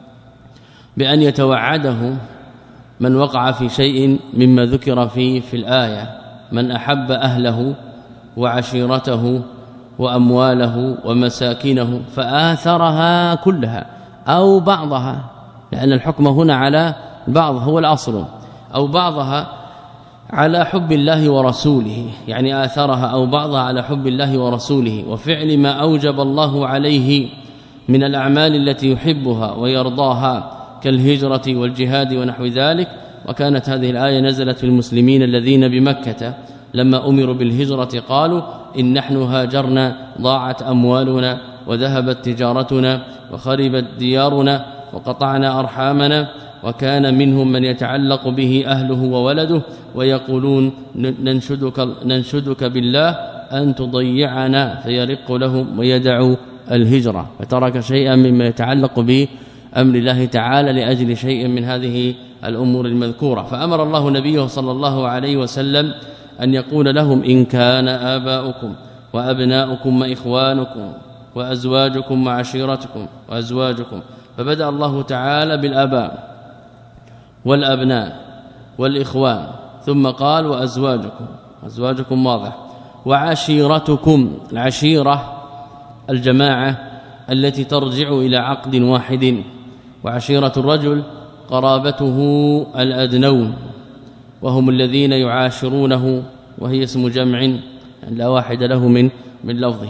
بأن يتوعده من وقع في شيء مما ذكر فيه في الآية: من أحب أهله وعشيرته وأمواله ومساكنه فآثرها كلها أو بعضها، لأن الحكم هنا على بعض هو الأصل، أو بعضها على حب الله ورسوله، يعني آثرها أو بعضها على حب الله ورسوله وفعل ما أوجب الله عليه من الأعمال التي يحبها ويرضاها كالهجرة والجهاد ونحو ذلك. وكانت هذه الآية نزلت في المسلمين الذين بمكة لما أمروا بالهجرة قالوا إن نحن هاجرنا ضاعت أموالنا وذهبت تجارتنا وخربت ديارنا وقطعنا أرحامنا، وكان منهم من يتعلق به أهله وولده ويقولون ننشدك, ننشدك بالله أن تضيعنا، فيرق لهم ويدعو الهجرة، فترك شيئا مما يتعلق بأمر الله تعالى لأجل شيء من هذه الأمور المذكورة. فأمر الله نبيه صلى الله عليه وسلم أن يقول لهم إن كان آباؤكم وأبناؤكم وإخوانكم وأزواجكم وعشيرتكم وأزواجكم، فبدأ الله تعالى بالآباء والأبناء والإخوان، ثم قال وأزواجكم، أزواجكم واضح، وعشيرتكم. العشيرة الجماعة التي ترجع إلى عقد واحد، وعشيرة الرجل قرابته الأدنون وهم الذين يعاشرونه، وهي اسم جمع لا واحد له من من لفظه.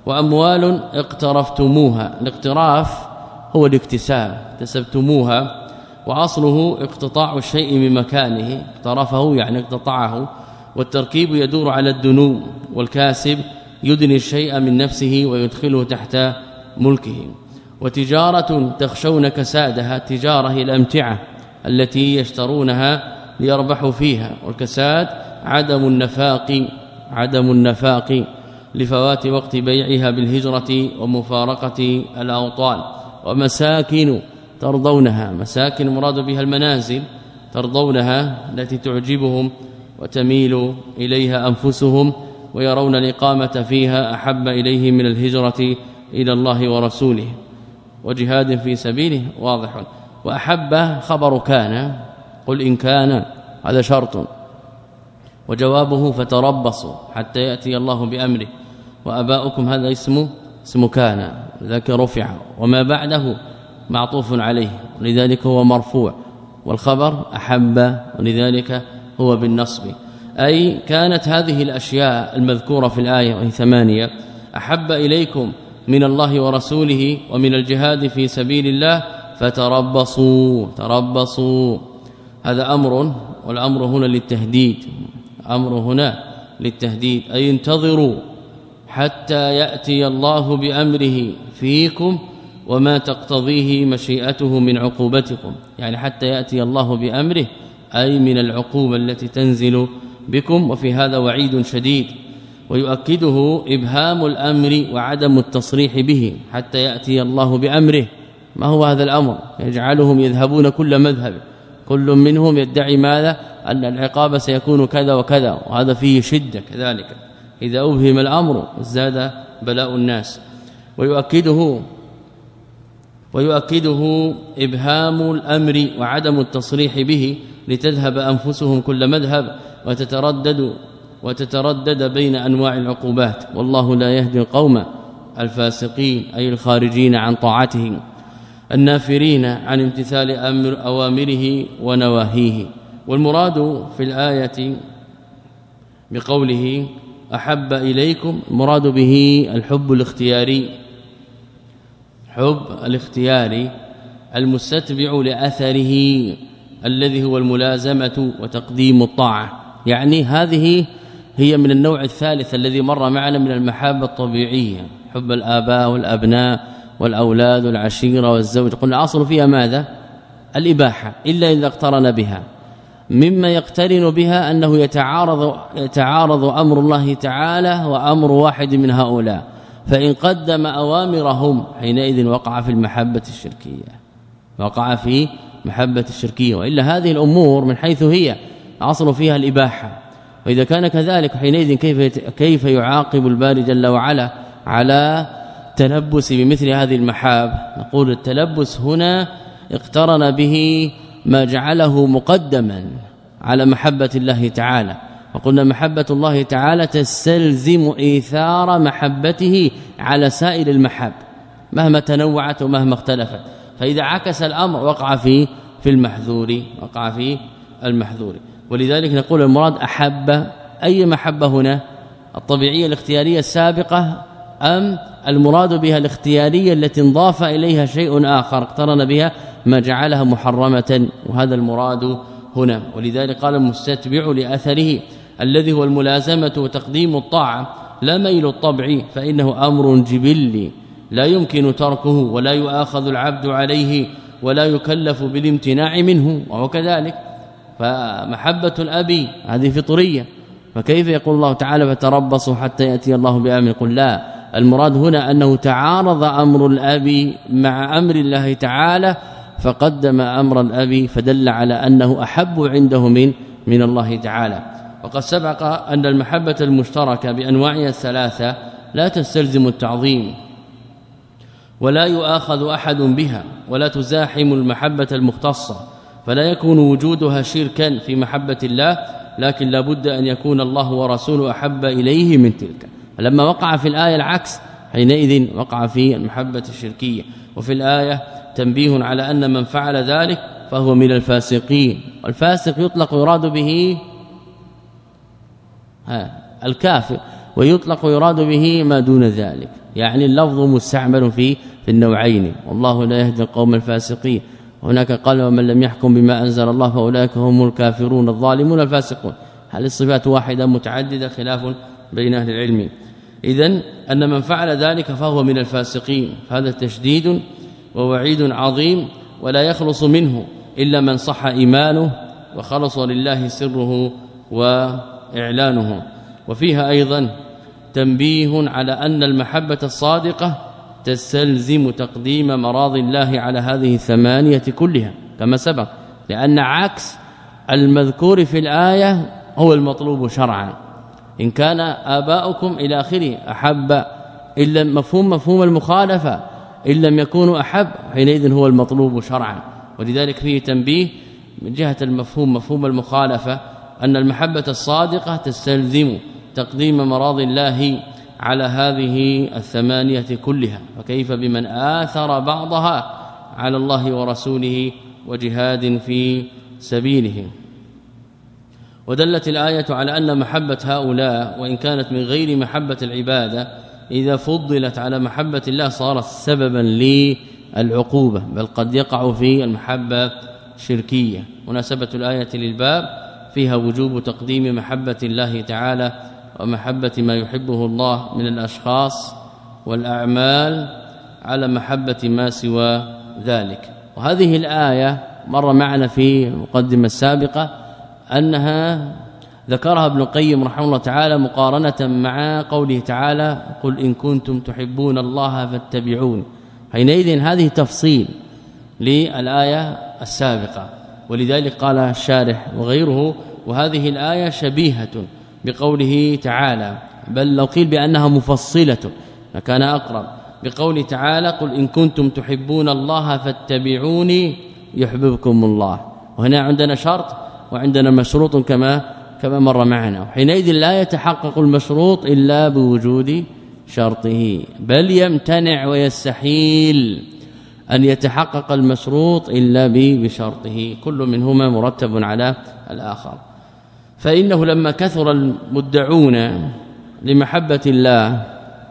وأموال اقترفتموها. الاقتراف هو الاكتساب، اكتسبتموها، وأصله اقتطاع الشيء من مكانه، اقترفه يعني اقتطعه، والتركيب يدور على الدنو، والكاسب يدني الشيء من نفسه ويدخله تحت ملكه. وتجارة تخشون كسادها، تجارة هي الأمتعة التي يشترونها ليربحوا فيها، والكساد عدم النفاق عدم النفاق لفوات وقت بيعها بالهجرة ومفارقة الأوطان. ومساكن ترضونها، مساكن مراد بها المنازل ترضونها التي تعجبهم وتميل إليها أنفسهم، ويرون الإقامة فيها أحب إليهم من الهجرة إلى الله ورسوله وجهاد في سبيله. واضح. وأحب خبر كان، قل إن كان، هذا شرط، وجوابه فتربصوا حتى يأتي الله بأمره. وأباؤكم هذا اسمه اسم كان، ذاك رفع، وما بعده معطوف عليه لذلك هو مرفوع، والخبر أحب ولذلك هو بالنصب. أي كانت هذه الأشياء المذكورة في الآية وهي ثمانية أحب إليكم من الله ورسوله ومن الجهاد في سبيل الله فتربصوا. تربصوا هذا أمر، والأمر هنا للتهديد، أمر هنا للتهديد، أي انتظروا حتى يأتي الله بأمره فيكم وما تقتضيه مشيئته من عقوبتكم، يعني حتى يأتي الله بأمره أي من العقوبة التي تنزل بكم. وفي هذا وعيد شديد، ويؤكده إبهام الأمر وعدم التصريح به، حتى يأتي الله بأمره. ما هو هذا الأمر؟ يجعلهم يذهبون كل مذهب، كل منهم يدعي ماذا؟ أن العقاب سيكون كذا وكذا، وهذا فيه شدة كذلك. إذا أبهم الأمر ازداد بلاء الناس. ويؤكده ويؤكده إبهام الأمر وعدم التصريح به، لتذهب أنفسهم كل مذهب وتتردد وتتردد بين أنواع العقوبات. والله لا يهدي القوم الفاسقين، أي الخارجين عن طاعته النافرين عن امتثال أمر أوامره ونواهيه. والمراد في الآية بقوله أحب إليكم المراد به الحب الاختياري، حب الاختياري المستتبع لأثره الذي هو الملازمة وتقديم الطاعة. يعني هذه هي من النوع الثالث الذي مر معنا من المحبة الطبيعية، حب الآباء والأبناء والأولاد والعشيرة والزوج. قلنا أصل فيها ماذا؟ الإباحة، إلا إذا اقترن بها. مما يقترن بها أنه يتعارض يتعارض أمر الله تعالى وأمر واحد من هؤلاء، فإن قدم أوامرهم حينئذ وقع في المحبة الشركية، وقع في محبة الشركية. وإلا هذه الأمور من حيث هي أصل فيها الإباحة، وإذا كان كذلك حينئذ كيف كيف يعاقب الباري جل وعلا على تلبس بمثل هذه المحاب؟ نقول التلبس هنا اقترن به ما جعله مقدما على محبة الله تعالى، وقلنا محبة الله تعالى تستلزم إيثار محبته على سائر المحاب مهما تنوعت ومهما اختلفت. فإذا عكس الأمر وقع في في المحذور، وقع في المحذور. ولذلك نقول المراد أحب أي محبة هنا؟ الطبيعية الاختيارية السابقة أم المراد بها الاختيارية التي انضاف إليها شيء آخر اقترن بها ما جعلها محرمة؟ وهذا المراد هنا. ولذلك قال المستتبع لأثره الذي هو الملازمة وتقديم الطاعة لا ميل الطبع، فإنه أمر جبلي لا يمكن تركه ولا يؤاخذ العبد عليه ولا يكلف بالامتناع منه. وهو كذلك فمحبة الأب هذه فطرية، فكيف يقول الله تعالى فتربصوا حتى يأتي الله بأمره؟ قل لا، المراد هنا أنه تعارض أمر الأب مع أمر الله تعالى فقدم أمر الأب، فدل على أنه أحب عنده من من الله تعالى. وقد سبق أن المحبة المشتركة بأنواعها الثلاثة لا تستلزم التعظيم ولا يؤاخذ أحد بها ولا تزاحم المحبة المختصة، فلا يكون وجودها شركا في محبة الله، لكن لا بد أن يكون الله ورسوله أحب إليه من تلك. لما وقع في الآية العكس حينئذ وقع في المحبة الشركية. وفي الآية تنبيه على أن من فعل ذلك فهو من الفاسقين. والفاسق يطلق يراد به ها الكافر، ويطلق يراد به ما دون ذلك، يعني اللفظ مستعمل في في النوعين والله لا يهدي القوم الفاسقين. هناك قال ومن لم يحكم بما أنزل الله فأولئك هم الكافرون الظالمون الفاسقون. هل الصفات واحدة متعددة خلاف بين أهل العلم. إذن أن من فعل ذلك فهو من الفاسقين. هذا تشديد ووعيد عظيم ولا يخلص منه إلا من صح إيمانه وخلص لله سره وإعلانه. وفيها أيضا تنبيه على أن المحبة الصادقة تستلزم تقديم مراضي الله على هذه الثمانية كلها كما سبق، لأن عكس المذكور في الآية هو المطلوب شرعا. إن كان آباؤكم إلى آخره أحب إلا مفهوم مفهوم المخالفة إن لم يكونوا أحب حينئذ هو المطلوب شرعا. ولذلك فيه تنبيه من جهة المفهوم مفهوم المخالفة أن المحبة الصادقة تستلزم تقديم مراضي الله على هذه الثمانية كلها، فكيف بمن آثر بعضها على الله ورسوله وجهاد في سبيله. ودلت الآية على أن محبة هؤلاء وإن كانت من غير محبة العبادة إذا فضلت على محبة الله صارت سببا للعقوبة، بل قد يقع في المحبة الشركية. مناسبة الآية للباب فيها وجوب تقديم محبة الله تعالى ومحبة ما يحبه الله من الأشخاص والأعمال على محبة ما سوى ذلك. وهذه الآية مر معنا في المقدمة السابقة أنها ذكرها ابن القيم رحمه الله تعالى مقارنة مع قوله تعالى قل إن كنتم تحبون الله فاتبعون. حينئذ هذه تفصيل للآية السابقة، ولذلك قال الشارح وغيره وهذه الآية شبيهة بقوله تعالى، بل لو قيل بأنها مفصلة لكان أقرب، بقوله تعالى قل إن كنتم تحبون الله فاتبعوني يحببكم الله. وهنا عندنا شرط وعندنا مشروط كما كما مر معنا، وحينئذ لا يتحقق المشروط إلا بوجود شرطه، بل يمتنع ويستحيل أن يتحقق المشروط إلا بشرطه، كل منهما مرتب على الآخر. فإنه لما كثر المدعون لمحبة الله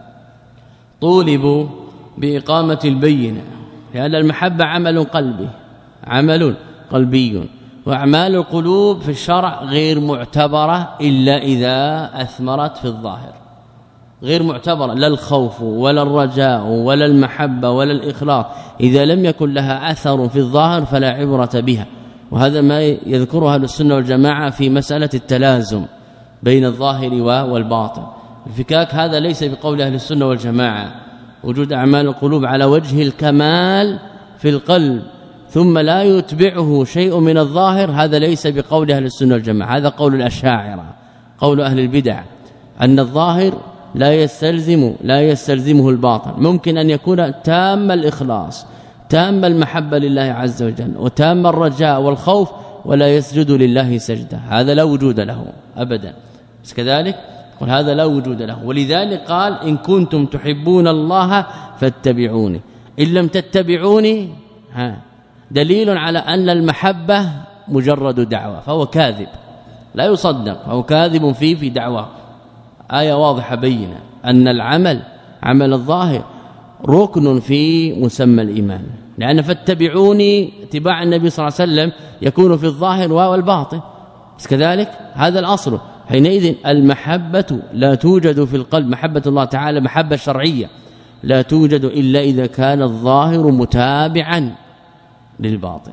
طولبوا بإقامة البينة، لأن المحبة عمل قلبي عمل قلبي، وأعمال القلوب في الشرع غير معتبرة إلا إذا أثمرت في الظاهر، غير معتبرة لا الخوف ولا الرجاء ولا المحبة ولا الإخلاص إذا لم يكن لها أثر في الظاهر فلا عبرة بها. وهذا ما يذكرها أهل السنة والجماعة في مسألة التلازم بين الظاهر والباطن. الفكاك هذا ليس بقول أهل السنة والجماعة، وجود أعمال القلوب على وجه الكمال في القلب ثم لا يتبعه شيء من الظاهر، هذا ليس بقول أهل السنة والجماعة، هذا قول الأشاعرة، قول أهل البدع، أن الظاهر لا يستلزم لا يستلزمه الباطن. ممكن أن يكون تام الإخلاص تام المحبة لله عز وجل وتام الرجاء والخوف ولا يسجد لله سجدة، هذا لا وجود له أبدا. بس كذلك قل هذا لا وجود له. ولذلك قال إن كنتم تحبون الله فاتبعوني، إن لم تتبعوني ها دليل على أن المحبة مجرد دعوة، فهو كاذب لا يصدق، فهو كاذب فيه في دعوة. آية واضحة بينة أن العمل عمل الظاهر ركن في مسمى الإيمان، لأن فاتبعوني اتباع النبي صلى الله عليه وسلم يكون في الظاهر والباطن، بس كذلك هذا الأصل. حينئذ المحبة لا توجد في القلب، محبة الله تعالى محبة شرعية لا توجد إلا إذا كان الظاهر متابعا للباطن.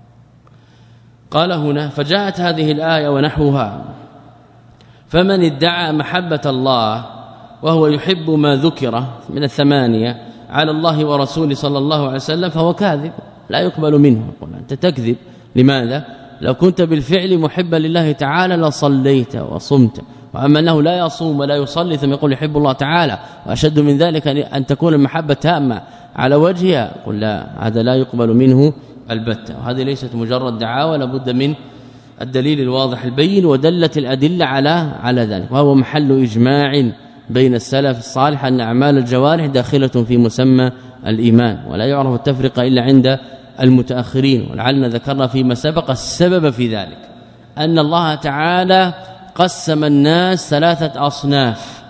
قال هنا فجاءت هذه الآية ونحوها فمن ادعى محبة الله وهو يحب ما ذكر من الثمانية على الله ورسوله صلى الله عليه وسلم فهو كاذب لا يقبل منه. قل أنت تكذب، لماذا؟ لو كنت بالفعل محبا لله تعالى لصليت وصمت، وأما أنه لا يصوم ولا يصلي ثم يقول يحب الله تعالى، وأشد من ذلك أن تكون المحبة تامة على وجهها، قل لا، هذا لا يقبل منه البتة. وهذه ليست مجرد دعاوى، لابد من الدليل الواضح البين، ودلت الأدلة على على ذلك. وهو محل إجماع بين السلف الصالح أن أعمال الجوارح داخلة في مسمى الإيمان، ولا يعرف التفرقة إلا عند المتأخرين. ولعلنا ذكرنا فيما سبق السبب في ذلك أن الله تعالى قسم الناس ثلاثة أصناف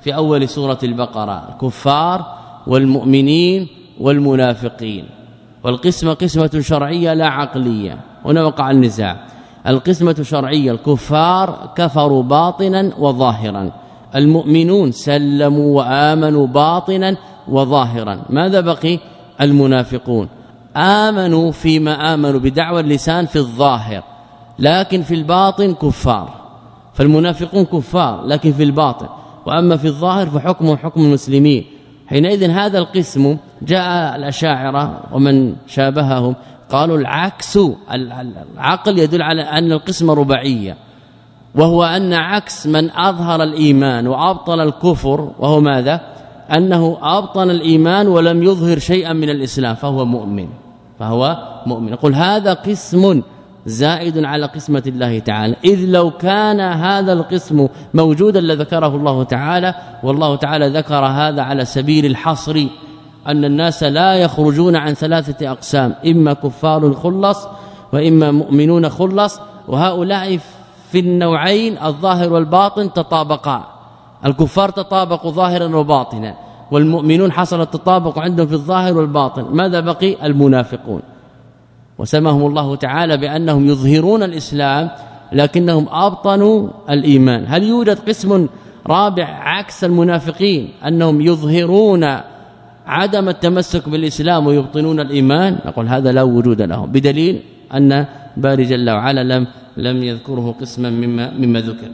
في أول سورة البقرة الكفار والمؤمنين والمنافقين. والقسمة قسمة شرعية لا عقلية، هنا وقع النزاع. القسمة شرعية، الكفار كفروا باطنا وظاهرا، المؤمنون سلموا وآمنوا باطنا وظاهرا. ماذا بقي؟ المنافقون آمنوا فيما آمنوا بدعوى اللسان في الظاهر، لكن في الباطن كفار. فالمنافقون كفار لكن في الباطن، وأما في الظاهر فحكمه حكم المسلمين. حينئذ هذا القسم جاء الأشاعرة ومن شابههم قالوا العكس، العقل يدل على أن القسمة رباعية، وهو أن عكس من أظهر الإيمان وأبطل الكفر، وهو ماذا؟ أنه أبطل الإيمان ولم يظهر شيئا من الإسلام فهو مؤمن، فهو مؤمن. نقول هذا قسم زائد على قسمة الله تعالى، إذ لو كان هذا القسم موجودا لذكره الله تعالى، والله تعالى ذكر هذا على سبيل الحصر، أن الناس لا يخرجون عن ثلاثة أقسام، إما كفار خلص وإما مؤمنون خلص، وهؤلاء في النوعين الظاهر والباطن تطابقا. الكفار تطابقوا ظاهرا وباطنا، والمؤمنون حصل التطابق عندهم في الظاهر والباطن. ماذا بقي؟ المنافقون، وسماهم الله تعالى بأنهم يظهرون الإسلام لكنهم أبطنوا الإيمان. هل يوجد قسم رابع عكس المنافقين أنهم يظهرون عدم التمسك بالإسلام ويبطنون الإيمان؟ نقول هذا لا وجود لهم، بدليل أن باري جل وعلا لم لم يذكره قسما مما مما ذكر.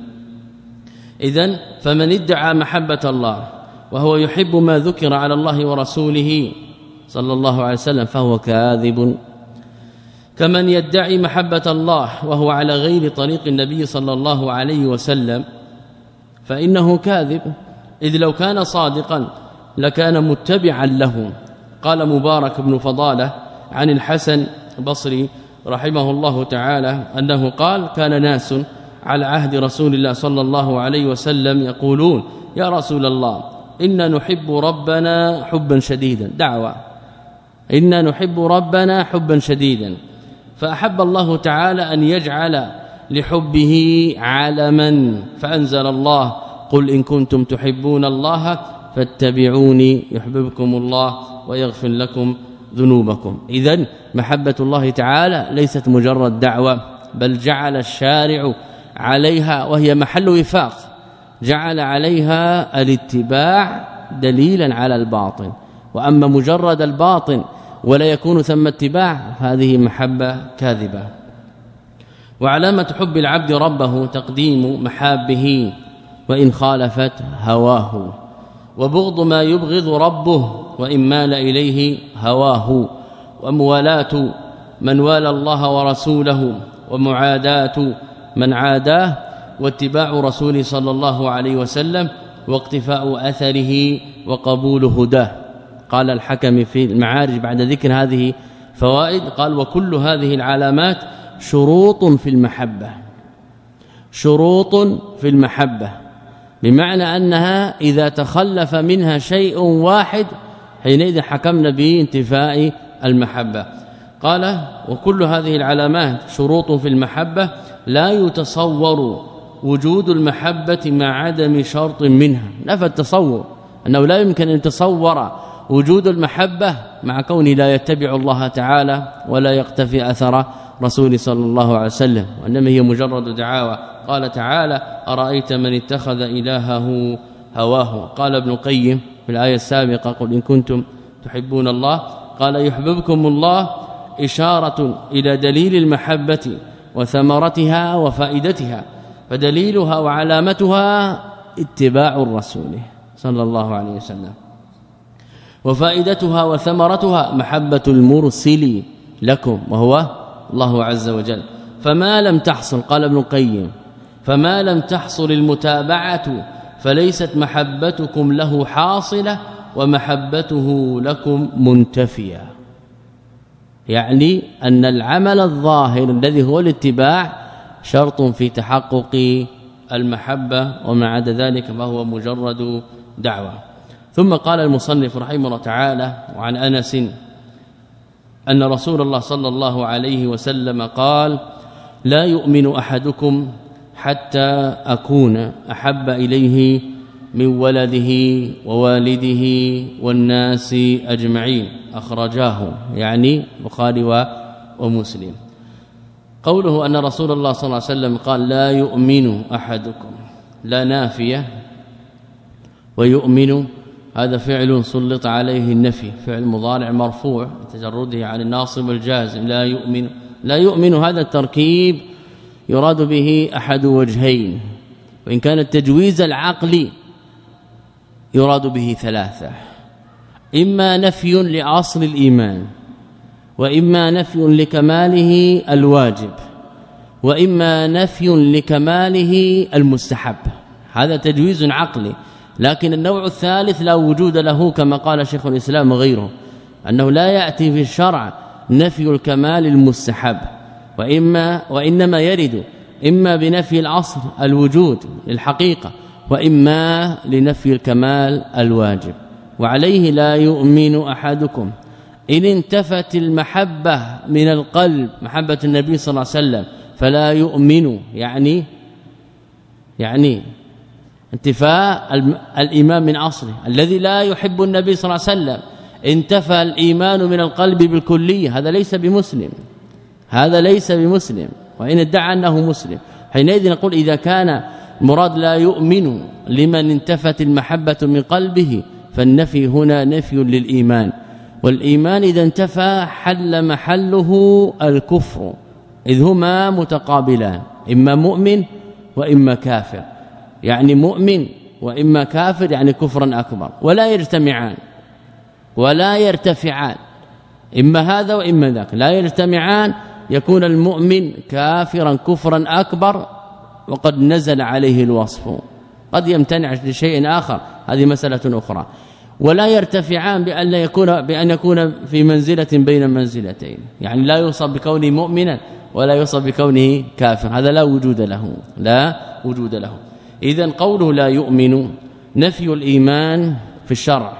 إذن فمن ادعى محبة الله وهو يحب ما ذكر على الله ورسوله صلى الله عليه وسلم فهو كاذب، كمن يدعي محبة الله وهو على غير طريق النبي صلى الله عليه وسلم فإنه كاذب، إذ لو كان صادقا لكان متبعا له. قال مبارك بن فضالة عن الحسن البصري رحمه الله تعالى أنه قال: كان ناس على عهد رسول الله صلى الله عليه وسلم يقولون: يا رسول الله إنا نحب ربنا حبا شديدا، دعوة إنا نحب ربنا حبا شديدا، فأحب الله تعالى أن يجعل لحبه علما، فأنزل الله: قل إن كنتم تحبون الله فاتبعوني يحببكم الله ويغفر لكم ذنوبكم. إذن محبة الله تعالى ليست مجرد دعوة، بل جعل الشارع عليها، وهي محل وفاق، جعل عليها الاتباع دليلا على الباطن. وأما مجرد الباطن ولا يكون ثم اتباع هذه محبة كاذبة. وعلامة حب العبد ربه تقديم محابه وإن خالفت هواه، وبغض ما يبغض ربه وإن مال إليه هواه، وموالاة من والى الله ورسوله، ومعاداة من عاداه، واتباع رسوله صلى الله عليه وسلم، واقتفاء أثره وقبول هداه. قال الحكم في المعارج بعد ذكر هذه فوائد قال: وكل هذه العلامات شروط في المحبة، شروط في المحبة، بمعنى أنها إذا تخلف منها شيء واحد حينئذ حكمنا بانتفاء المحبة. قال: وكل هذه العلامات شروط في المحبة لا يتصور وجود المحبة مع عدم شرط منها. نفى التصور، أنه لا يمكن أن يتصور وجود المحبة مع كونه لا يتبع الله تعالى ولا يقتفي أثر رسول صلى الله عليه وسلم، وإنما هي مجرد دعاوى. قال تعالى: أرأيت من اتخذ إلهه هواه. قال ابن القيم في الآية السابقة: قل إن كنتم تحبون الله، قال: يحببكم الله إشارة إلى دليل المحبة وثمرتها وفائدتها، فدليلها وعلامتها اتباع الرسول صلى الله عليه وسلم، وفائدتها وثمرتها محبة المرسل لكم وهو الله عز وجل. فما لم تحصل، قال ابن القيم، فما لم تحصل المتابعة فليست محبتكم له حاصلة ومحبته لكم منتفية. يعني أن العمل الظاهر الذي هو الاتباع شرط في تحقق المحبة، وما عدا ذلك فهو مجرد دعوة. ثم قال المصنف رحمه الله تعالى: وعن أنس أن رسول الله صلى الله عليه وسلم قال: لا يؤمن أحدكم حتى أكون أحب إليه من ولده ووالده والناس أجمعين أخرجاه يعني البخاري ومسلم. قوله أن رسول الله صلى الله عليه وسلم قال لا يؤمن أحدكم، لا نافية، ويؤمن هذا فعل سلط عليه النفي، فعل مضارع مرفوع تجرده عن الناصب الجازم. لا يؤمن، لا يؤمن هذا التركيب يراد به أحد وجهين، وإن كان التجويز العقلي يراد به ثلاثة: إما نفي لأصل الإيمان، وإما نفي لكماله الواجب، وإما نفي لكماله المستحب. هذا تجويز عقلي. لكن النوع الثالث لا وجود له كما قال شيخ الإسلام وغيره، أنه لا يأتي في الشرع نفي الكمال المستحب، وإما وإنما يرد إما بنفي الأصل الوجود للحقيقة، وإما لنفي الكمال الواجب. وعليه لا يؤمن أحدكم إن انتفت المحبة من القلب، محبة النبي صلى الله عليه وسلم، فلا يؤمن يعني يعني انتفاء الإيمان من أصله. الذي لا يحب النبي صلى الله عليه وسلم انتفى الإيمان من القلب بالكلية، هذا ليس بمسلم، هذا ليس بمسلم وإن ادعى أنه مسلم. حينئذ نقول إذا كان مراد لا يؤمن لمن انتفت المحبة من قلبه، فالنفي هنا نفي للإيمان، والإيمان إذا انتفى حل محله الكفر، إذ هما متقابلان، إما مؤمن وإما كافر، يعني مؤمن وإما كافر يعني كفرا أكبر، ولا يجتمعان ولا يرتفعان، إما هذا وإما ذاك، لا يجتمعان. يكون المؤمن كافرا كفرا أكبر وقد نزل عليه الوصف، قد يمتنع لشيء آخر، هذه مسألة أخرى. ولا يرتفعان بأن يكون بأن يكون في منزلة بين منزلتين، يعني لا يوصف بكونه مؤمنا ولا يوصف بكونه كافر، هذا لا وجود له، لا وجود له. إذن قوله لا يؤمن نفي الإيمان في الشرع،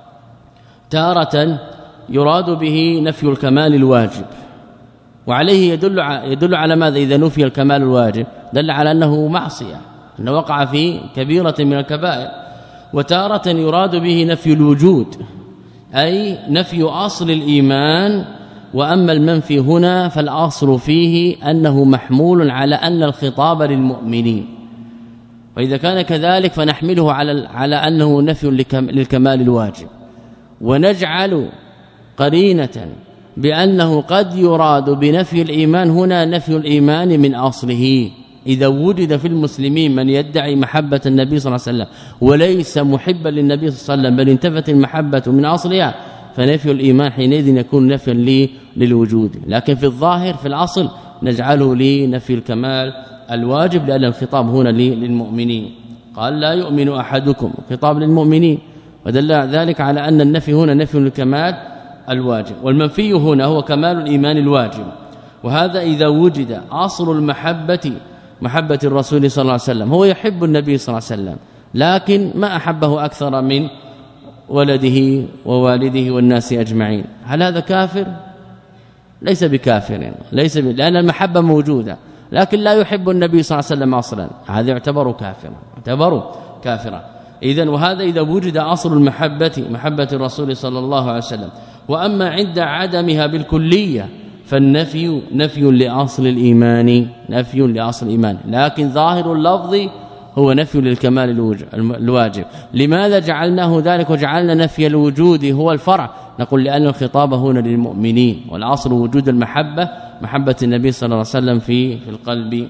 تارة يراد به نفي الكمال الواجب، وعليه يدل يدل على ماذا؟ إذا نفي الكمال الواجب دل على أنه معصية، أنه وقع في كبيرة من الكبائر. وتارة يراد به نفي الوجود، أي نفي أصل الإيمان. وأما المنفي هنا فالأصل فيه أنه محمول على أن الخطاب للمؤمنين، وإذا كان كذلك فنحمله على على أنه نفي للكمال الواجب، ونجعل قرينة بأنه قد يراد بنفي الإيمان هنا نفي الإيمان من أصله. إذا وجد في المسلمين من يدعي محبة النبي صلى الله عليه وسلم وليس محبا للنبي صلى الله عليه وسلم بل انتفت المحبة من أصلها، فنفي الإيمان حينئذ يكون نفيا للوجود. لكن في الظاهر في الأصل نجعله لنفي الكمال الواجب، لأن الخطاب هنا للمؤمنين. قال لا يؤمن أحدكم، خطاب للمؤمنين، ودل ذلك على أن النفي هنا نفي الكمال الواجب، والمنفي هنا هو كمال الإيمان الواجب. وهذا إذا وجد أصل المحبة محبة الرسول صلى الله عليه وسلم، هو يحب النبي صلى الله عليه وسلم لكن ما أحبه أكثر من ولده ووالده والناس أجمعين، هل هذا كافر؟ ليس بكافر، ليس ب... لأن المحبة موجودة، لكن لا يحب النبي صلى الله عليه وسلم اصلا، هذا يعتبر كافرا، يعتبر كافرا. إذن وهذا إذا وجد أصل المحبة محبة الرسول صلى الله عليه وسلم. وأما عند عدمها بالكلية فالنفي نفي لأصل الإيمان، نفي لأصل الإيمان، لكن ظاهر اللفظ هو نفي للكمال الواجب. لماذا جعلناه ذلك وجعلنا نفي الوجود هو الفرع؟ نقول لأن الخطاب هنا للمؤمنين، والأصل وجود المحبة محبة النبي صلى الله عليه وسلم في في القلب.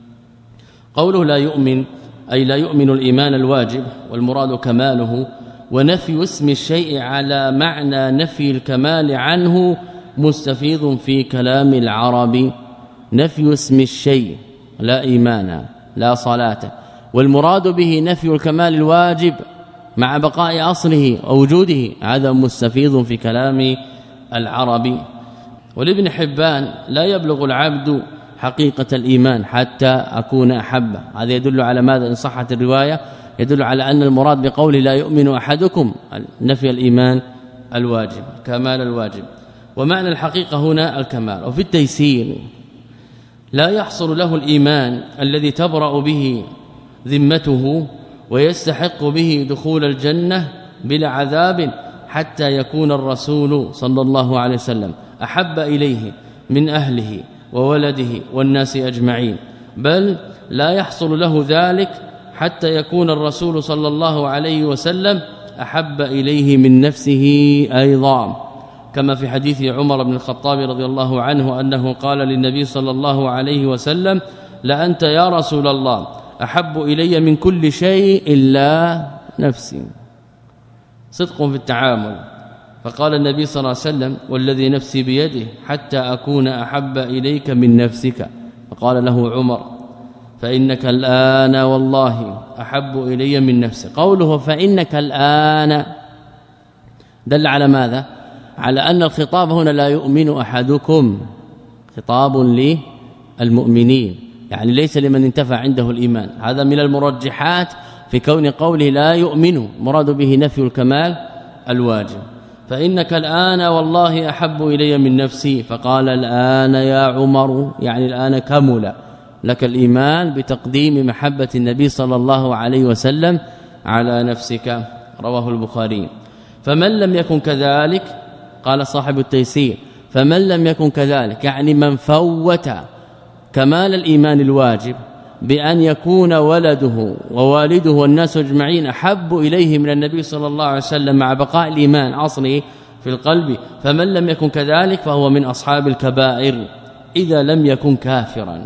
قوله لا يؤمن أي لا يؤمن الإيمان الواجب، والمراد كماله. ونفي اسم الشيء على معنى نفي الكمال عنه مستفيض في كلام العرب. نفي اسم الشيء لا إيمان لا صلاة، والمراد به نفي الكمال الواجب مع بقاء أصله ووجوده، هذا مستفيض في كلام العرب. ولابن حبان لا يبلغ العبد حقيقة الإيمان حتى أكون أحبه، هذا يدل على ماذا؟ إن صحت الرواية يدل على أن المراد بقول لا يؤمن أحدكم نفي الإيمان الواجب، كمال الواجب. ومعنى الحقيقة هنا الكمال. وفي التيسير لا يحصل له الإيمان الذي تبرأ به ذمته ويستحق به دخول الجنة بلا عذاب حتى يكون الرسول صلى الله عليه وسلم أحب إليه من أهله وولده والناس أجمعين، بل لا يحصل له ذلك حتى يكون الرسول صلى الله عليه وسلم أحب إليه من نفسه أيضا، كما في حديث عمر بن الخطاب رضي الله عنه أنه قال للنبي صلى الله عليه وسلم: لأنت يا رسول الله أحب إلي من كل شيء إلا نفسي. صدق في التعامل. فقال النبي صلى الله عليه وسلم: والذي نفسي بيده حتى أكون أحب إليك من نفسك. فقال له عمر: فإنك الآن والله أحب إلي من نفسي. قوله فإنك الآن دل على ماذا؟ على أن الخطاب هنا لا يؤمن أحدكم، خطاب للمؤمنين، يعني ليس لمن انتفى عنده الإيمان. هذا من المرجحات في كون قوله لا يؤمن، مراد به نفي الكمال الواجب. فإنك الآن والله أحب إلي من نفسي. فقال: الآن يا عمر، يعني الآن كمل لك الإيمان بتقديم محبة النبي صلى الله عليه وسلم على نفسك. رواه البخاري. فمن لم يكن كذلك، قال صاحب التيسير: فمن لم يكن كذلك يعني من فوت كمال الإيمان الواجب بأن يكون ولده ووالده والناس اجمعين احب اليه من النبي صلى الله عليه وسلم مع بقاء الايمان اصله في القلب، فمن لم يكن كذلك فهو من اصحاب الكبائر اذا لم يكن كافرا.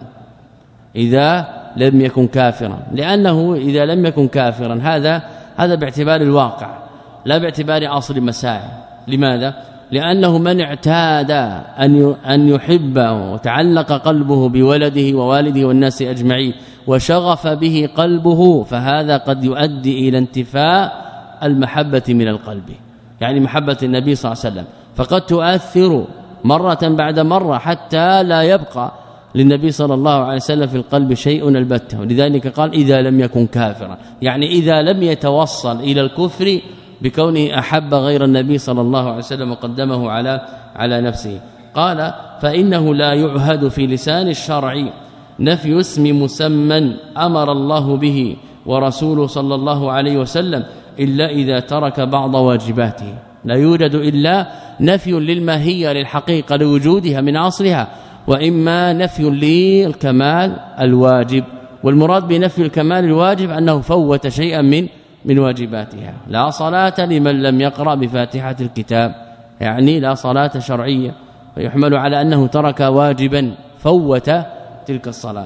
اذا لم يكن كافرا، لانه اذا لم يكن كافرا هذا هذا باعتبار الواقع لا باعتبار اصل المسائل. لماذا؟ لانه من اعتاد ان ان يحب وتعلق قلبه بولده ووالده والناس اجمعين وشغف به قلبه، فهذا قد يؤدي الى انتفاء المحبة من القلب، يعني محبة النبي صلى الله عليه وسلم، فقد تؤثر مرة بعد مرة حتى لا يبقى للنبي صلى الله عليه وسلم في القلب شيء البتة. ولذلك قال إذا لم يكن كافرا، يعني إذا لم يتوصل إلى الكفر بكونه أحب غير النبي صلى الله عليه وسلم وقدمه على على نفسه. قال: فإنه لا يعهد في لسان الشرع نفي اسم مسمى أمر الله به ورسوله صلى الله عليه وسلم إلا إذا ترك بعض واجباته. لا يوجد إلا نفي للماهية للحقيقة لوجودها من أصلها، وإما نفي للكمال الواجب. والمراد بنفي الكمال الواجب أنه فوت شيئا من من واجباتها. لا صلاة لمن لم يقرأ بفاتحة الكتاب، يعني لا صلاة شرعية، ويحمل على أنه ترك واجبا فوت تلك الصلاة.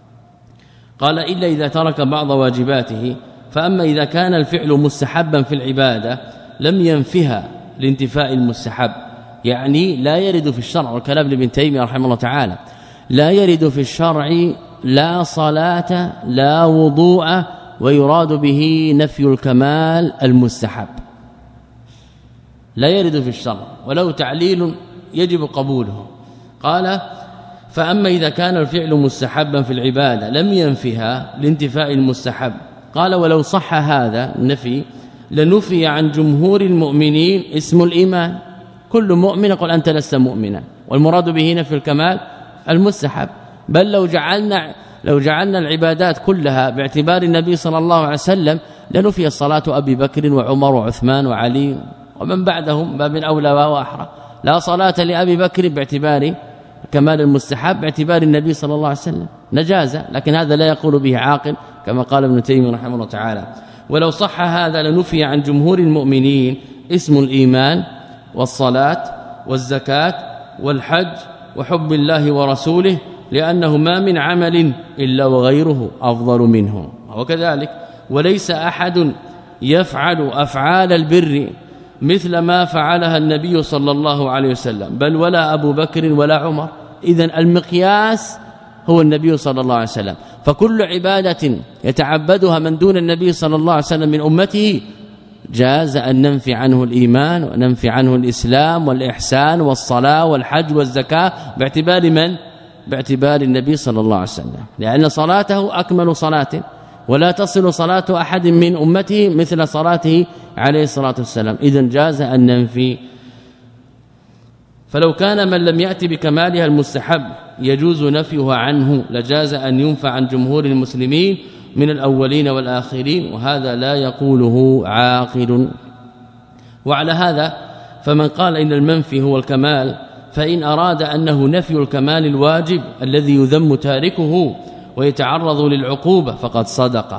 قال: إلا إذا ترك بعض واجباته. فأما إذا كان الفعل مستحبا في العبادة لم ينفها لانتفاء المستحب، يعني لا يرد في الشرع، والكلام لابن تيمية رحمه الله تعالى، لا يرد في الشرع لا صلاة لا وضوء ويراد به نفي الكمال المستحب، لا يرد في الشرع ولو تعليل يجب قبوله. قال: فأما إذا كان الفعل مستحبا في العبادة لم ينفها لانتفاء المستحب. قال: ولو صح هذا النفي لنفي عن جمهور المؤمنين اسم الإيمان. كل مؤمن يقول أنت لست مؤمنا، والمراد به نفي الكمال المستحب. بل لو جعلنا لو جعلنا العبادات كلها باعتبار النبي صلى الله عليه وسلم لنفي الصلاة أبي بكر وعمر وعثمان وعلي ومن بعدهم باب أولى وأحرى. لا صلاة لأبي بكر باعتبار كمال المستحب، باعتبار النبي صلى الله عليه وسلم نجازة، لكن هذا لا يقول به عاقل كما قال ابن تيمية رحمه الله تعالى. ولو صح هذا لنفي عن جمهور المؤمنين اسم الإيمان والصلاة والزكاة والحج وحب الله ورسوله، لأنه ما من عمل إلا وغيره أفضل منه. وكذلك وليس أحد يفعل أفعال البر مثل ما فعلها النبي صلى الله عليه وسلم، بل ولا أبو بكر ولا عمر. إذن المقياس هو النبي صلى الله عليه وسلم، فكل عبادة يتعبدها من دون النبي صلى الله عليه وسلم من أمته جاز أن ننفي عنه الإيمان وننفي عنه الإسلام والإحسان والصلاة والحج والزكاة باعتبار من؟ باعتبار النبي صلى الله عليه وسلم، لأن صلاته أكمل صلاة، ولا تصل صلاة أحد من أمته مثل صلاته عليه الصلاة والسلام. إذن جاز أن ننفي. فلو كان من لم يأتي بكمالها المستحب يجوز نفيها عنه لجاز أن ينفع عن جمهور المسلمين من الأولين والآخرين، وهذا لا يقوله عاقل. وعلى هذا فمن قال إن المنفي هو الكمال، فإن أراد أنه نفي الكمال الواجب الذي يذم تاركه ويتعرض للعقوبة فقد صدق،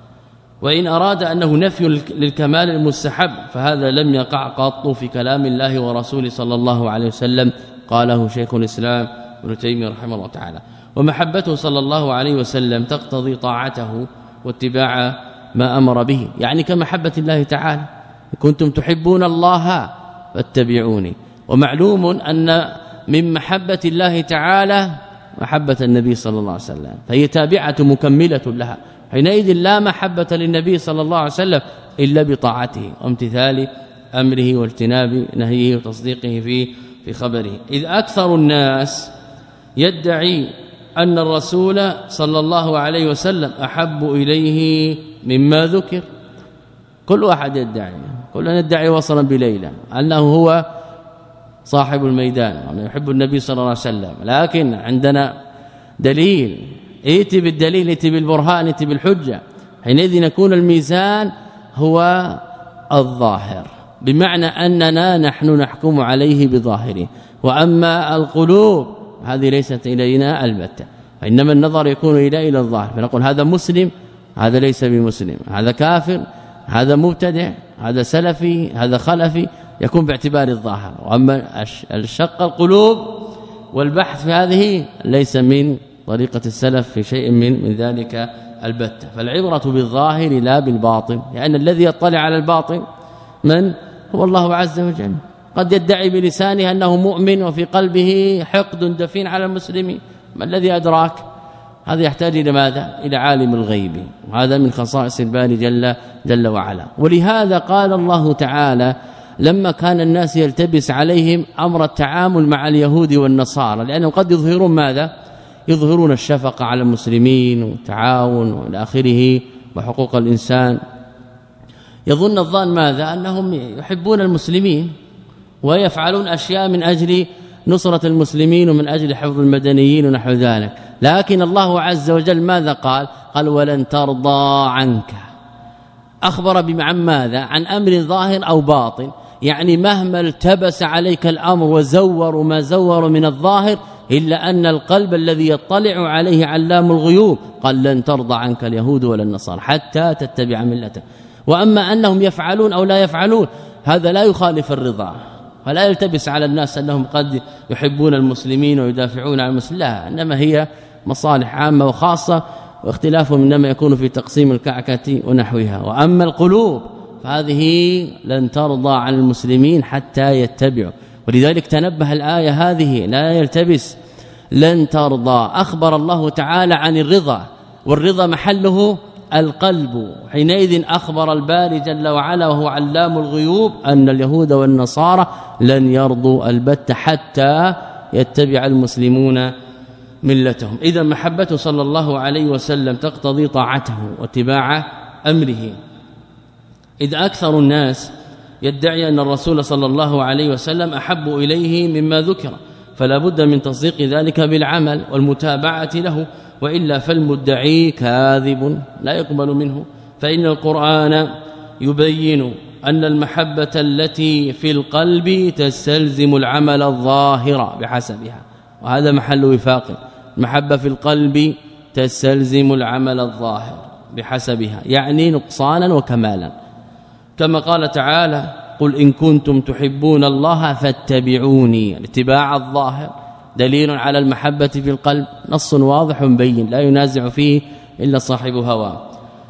وإن أراد أنه نفي للكمال المستحب فهذا لم يقع قط في كلام الله ورسوله صلى الله عليه وسلم، قاله شيخ الإسلام ابن تيمية رحمه الله تعالى. ومحبته صلى الله عليه وسلم تقتضي طاعته واتباع ما أمر به، يعني كمحبة الله تعالى، كنتم تحبون الله فاتبعوني. ومعلوم أن من محبة الله تعالى محبة النبي صلى الله عليه وسلم، فهي تابعة مكملة لها، حينئذ لا محبة للنبي صلى الله عليه وسلم إلا بطاعته وامتثال أمره واجتناب نهيه وتصديقه في في خبره. إذ أكثر الناس يدعي أن الرسول صلى الله عليه وسلم أحب إليه مما ذكر، كل واحد يدعي، كلنا يدعي وصلا بليلى أنه هو صاحب الميدان يعني يحب النبي صلى الله عليه وسلم، لكن عندنا دليل، ائتي بالدليل، ائتي بالبرهان، ائتي بالحجة، حينئذ يكون الميزان هو الظاهر، بمعنى أننا نحن نحكم عليه بظاهره، وأما القلوب هذه ليست إلينا البتة، وإنما النظر يكون إلى إلى الظاهر، فنقول هذا مسلم، هذا ليس بمسلم، هذا كافر، هذا مبتدع، هذا سلفي، هذا خلفي، يكون باعتبار الظاهر. واما الشق القلوب والبحث في هذه ليس من طريقة السلف في شيء من من ذلك البتة، فالعبرة بالظاهر لا بالباطن، لأن الذي يطلع على الباطن من هو الله عز وجل، قد يدعي بلسانه أنه مؤمن وفي قلبه حقد دفين على المسلمين، ما الذي أدراك؟ هذا يحتاج إلى ماذا؟ إلى عالم الغيب، وهذا من خصائص الباري جل جل وعلا. ولهذا قال الله تعالى لما كان الناس يلتبس عليهم أمر التعامل مع اليهود والنصارى، لأنهم قد يظهرون ماذا؟ يظهرون الشفقة على المسلمين والتعاون والى اخره وحقوق الإنسان، يظن الظان ماذا؟ أنهم يحبون المسلمين ويفعلون أشياء من أجل نصرة المسلمين ومن أجل حفظ المدنيين ونحو ذلك، لكن الله عز وجل ماذا قال؟ قال ولن ترضى عنك، أخبر بمعنى ماذا؟ عن أمر ظاهر أو باطن، يعني مهما التبس عليك الأمر وزور ما زور من الظاهر إلا أن القلب الذي يطلع عليه علام الغيوب قال لن ترضى عنك اليهود ولا النصارى حتى تتبع ملته. وأما أنهم يفعلون أو لا يفعلون هذا لا يخالف الرضا، فلا يلتبس على الناس أنهم قد يحبون المسلمين ويدافعون عن المسلمين، لا، إنما هي مصالح عامة وخاصة، واختلافهم إنما يكون في تقسيم الكعكة ونحوها. وأما القلوب فهذه لن ترضى عن المسلمين حتى يتبعوا، ولذلك تنبه الآية هذه لا يلتبس لن ترضى، أخبر الله تعالى عن الرضا، والرضا محله القلب، حينئذ أخبر الباري جل وعلا وهو علام الغيوب أن اليهود والنصارى لن يرضوا البت حتى يتبع المسلمون ملتهم. إذا محبته صلى الله عليه وسلم تقتضي طاعته واتباع أمره. إذا أكثر الناس يدعي أن الرسول صلى الله عليه وسلم أحب إليه مما ذكر، فلا بد من تصديق ذلك بالعمل والمتابعة له، وإلا فالمدعي كاذب لا يقبل منه، فإن القرآن يبين أن المحبة التي في القلب تستلزم العمل الظاهر بحسبها، وهذا محل وفاق. المحبة في القلب تستلزم العمل الظاهر بحسبها، يعني نقصانا وكمالا، كما قال تعالى قل إن كنتم تحبون الله فاتبعوني. الاتباع الظاهر دليل على المحبة في القلب، نص واضح بين لا ينازع فيه إلا صاحب هوى.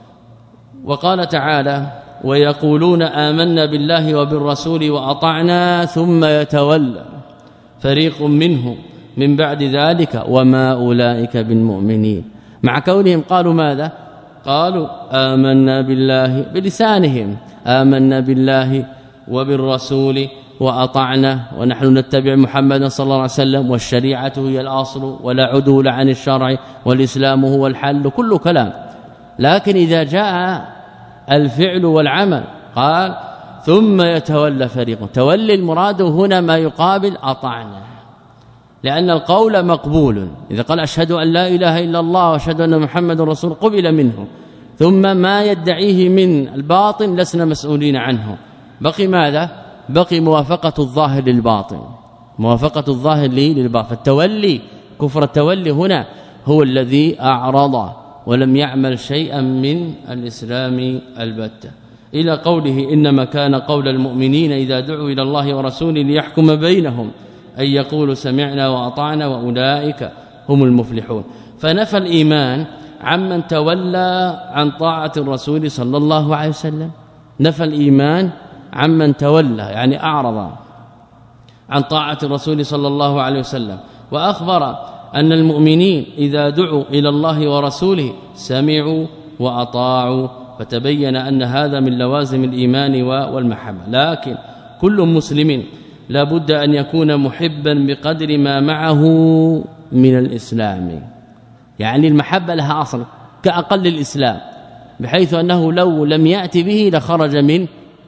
وقال تعالى ويقولون آمنا بالله وبالرسول وأطعنا ثم يتولى فريق منهم من بعد ذلك وما أولئك بالمؤمنين، مع كونهم قالوا ماذا؟ قالوا آمنا بالله بلسانهم، آمنا بالله وبالرسول وأطعنا ونحن نتبع محمدا صلى الله عليه وسلم والشريعة هي الأصل ولا عدول عن الشرع والإسلام هو الحل، كل كلام. لكن إذا جاء الفعل والعمل قال ثم يتولى فريق، تولي المراد هنا ما يقابل أطعنا، لأن القول مقبول، إذا قال أشهد أن لا إله إلا الله وأشهد أن محمد رسول قبل منه، ثم ما يدعيه من الباطن لسنا مسؤولين عنه. بقي ماذا؟ بقي موافقة الظاهر للباطن، موافقة الظاهر للباطن. فالتولي كفر التولي هنا هو الذي أعرض ولم يعمل شيئا من الإسلام البتة، إلى قوله إنما كان قول المؤمنين إذا دعوا إلى الله ورسوله ليحكم بينهم أن يقولوا سمعنا وأطعنا وأولئك هم المفلحون. فنفى الإيمان عمن تولى عن طاعة الرسول صلى الله عليه وسلم، نفى الإيمان عمن تولى يعني أعرض عن طاعة الرسول صلى الله عليه وسلم، وأخبر أن المؤمنين إذا دعوا إلى الله ورسوله سمعوا وأطاعوا، فتبين أن هذا من لوازم الإيمان والمحبة. لكن كل مسلم لا بد أن يكون محبا بقدر ما معه من الإسلام، يعني المحبة لها أصل كأقل الإسلام، بحيث أنه لو لم يأتي به لخرج من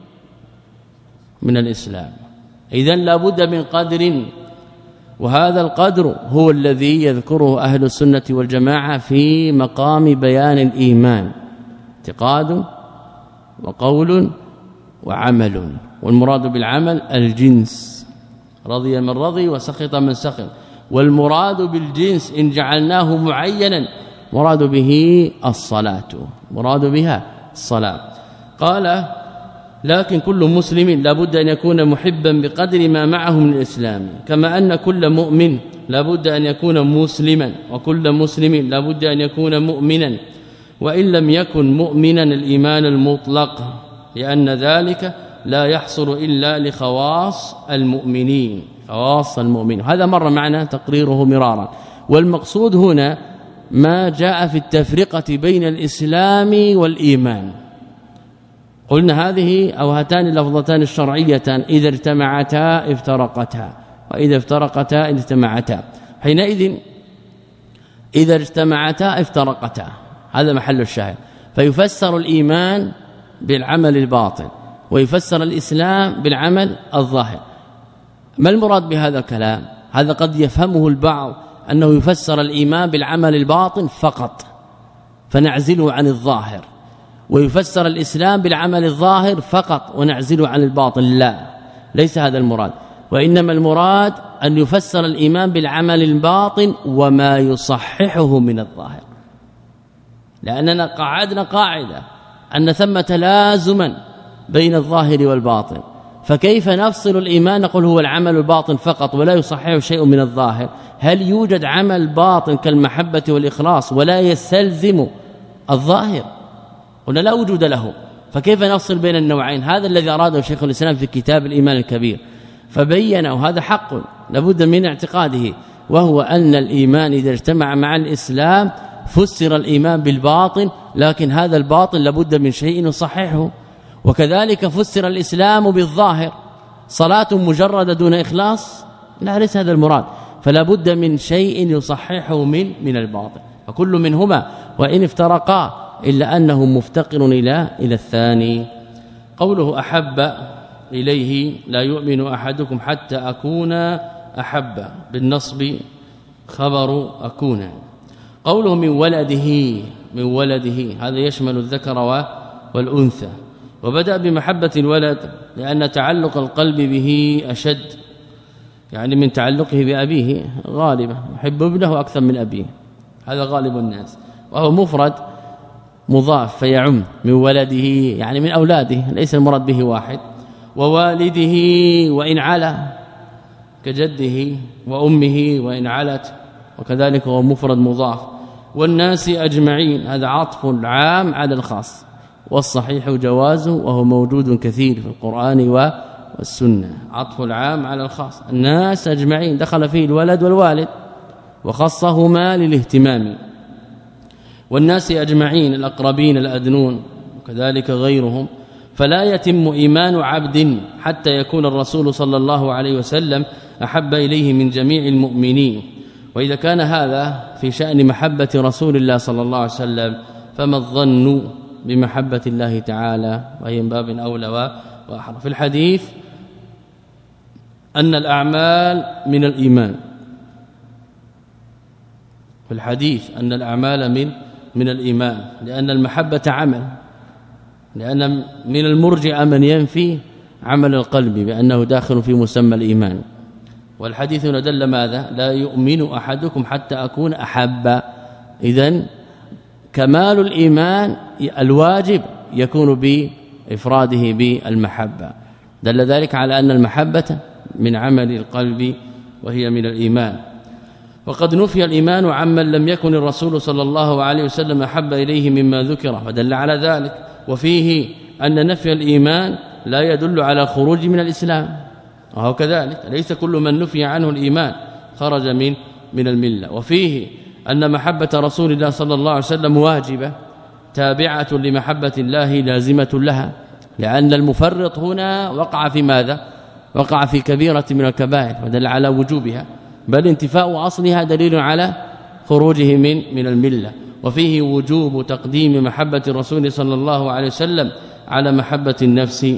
من الإسلام. إذن لا بد من قدر، وهذا القدر هو الذي يذكره أهل السنة والجماعة في مقام بيان الإيمان: اعتقاد وقول وعمل، والمراد بالعمل الجنس، رضي من رضي وسخط من سخط. والمراد بالجنس إن جعلناه معينا مراد به الصلاة، مراد بها الصلاة. قال لكن كل مسلم لا بد أن يكون محبا بقدر ما معه من الإسلام، كما أن كل مؤمن لا بد أن يكون مسلما، وكل مسلم لا بد أن يكون مؤمنا، وإن لم يكن مؤمنا الإيمان المطلق، لأن ذلك لا يحصل إلا لخواص المؤمنين، خواص المؤمنين. هذا مر معنا تقريره مرارا. والمقصود هنا ما جاء في التفرقة بين الإسلام والإيمان. قلنا هذه أو هاتان اللفظتان الشرعيتان إذا اجتمعتا افترقتا، وإذا افترقتا اجتمعتا. حينئذ إذا اجتمعتا افترقتا، هذا محل الشاهد. فيفسر الإيمان بالعمل الباطن، ويفسر الإسلام بالعمل الظاهر. ما المراد بهذا الكلام؟ هذا قد يفهمه البعض أنه يفسر الإيمان بالعمل الباطن فقط فنعزله عن الظاهر، ويفسر الإسلام بالعمل الظاهر فقط ونعزله عن الباطن. لا، ليس هذا المراد، وإنما المراد أن يفسر الإيمان بالعمل الباطن وما يصححه من الظاهر، لأننا قاعدنا قاعدة أن ثمة تلازما بين الظاهر والباطن، فكيف نفصل الإيمان نقول هو العمل الباطن فقط ولا يصححه شيء من الظاهر؟ هل يوجد عمل باطن كالمحبة والإخلاص ولا يستلزم الظاهر؟ قلنا لا وجود له، فكيف نفصل بين النوعين؟ هذا الذي أراده شيخ الإسلام في كتاب الإيمان الكبير، فبين وهذا حق لابد من اعتقاده، وهو أن الإيمان إذا اجتمع مع الإسلام فسر الإيمان بالباطن، لكن هذا الباطن لابد من شيء يصححه. وكذلك فسر الإسلام بالظاهر، صلاة مجردة دون إخلاص، لا ليس هذا المراد، فلا بد من شيء يصححه من من الباطن، فكل منهما وإن افترقا إلا أنه مفتقر إلى إلى الثاني. قوله أحب إليه لا يؤمن أحدكم حتى أكون أحب، بالنصب خبر أكون. قوله من ولده، من ولده هذا يشمل الذكر والأنثى، وبدأ بمحبة الولد لأن تعلق القلب به أشد، يعني من تعلقه بأبيه غالبا، يحب ابنه أكثر من أبيه، هذا غالب الناس، وهو مفرد مضاف فيعم من ولده يعني من أولاده، ليس المراد به واحد. ووالده وإن علا كجده وأمه وإن علت، وكذلك هو مفرد مضاف. والناس أجمعين هذا عطف العام على الخاص، والصحيح جوازه وهو موجود كثير في القرآن والسنة، عطف العام على الخاص. الناس أجمعين دخل فيه الولد والوالد وخصهما للاهتمام. والناس أجمعين الأقربين الأدنون وكذلك غيرهم. فلا يتم إيمان عبد حتى يكون الرسول صلى الله عليه وسلم أحب إليه من جميع المؤمنين. وإذا كان هذا في شأن محبة رسول الله صلى الله عليه وسلم، فما الظن بمحبة الله تعالى، وهي من باب أولى وأحرى. في الحديث أن الأعمال من الإيمان، في الحديث أن الأعمال من من الإيمان، لأن المحبة عمل، لأن من المرجئة من ينفي عمل القلب بأنه داخل في مسمى الإيمان. والحديث دل ماذا؟ لا يؤمن أحدكم حتى أكون أحب. إذن كمال الإيمان الواجب يكون بإفراده بالمحبة، دل ذلك على أن المحبة من عمل القلب وهي من الإيمان. وقد نفي الإيمان عمن لم يكن الرسول صلى الله عليه وسلم أحب إليه مما ذكر ودل على ذلك. وفيه أن نفي الإيمان لا يدل على خروج من الإسلام، وهو كذلك ليس كل من نفي عنه الإيمان خرج من من الملة. وفيه أن محبة رسول الله صلى الله عليه وسلم واجبة تابعة لمحبة الله لازمة لها، لأن المفرط هنا وقع في ماذا؟ وقع في كبيرة من الكبائر ودل على وجوبها، بل انتفاء أصلها دليل على خروجه من من الملة. وفيه وجوب تقديم محبة الرسول صلى الله عليه وسلم على محبة النفس.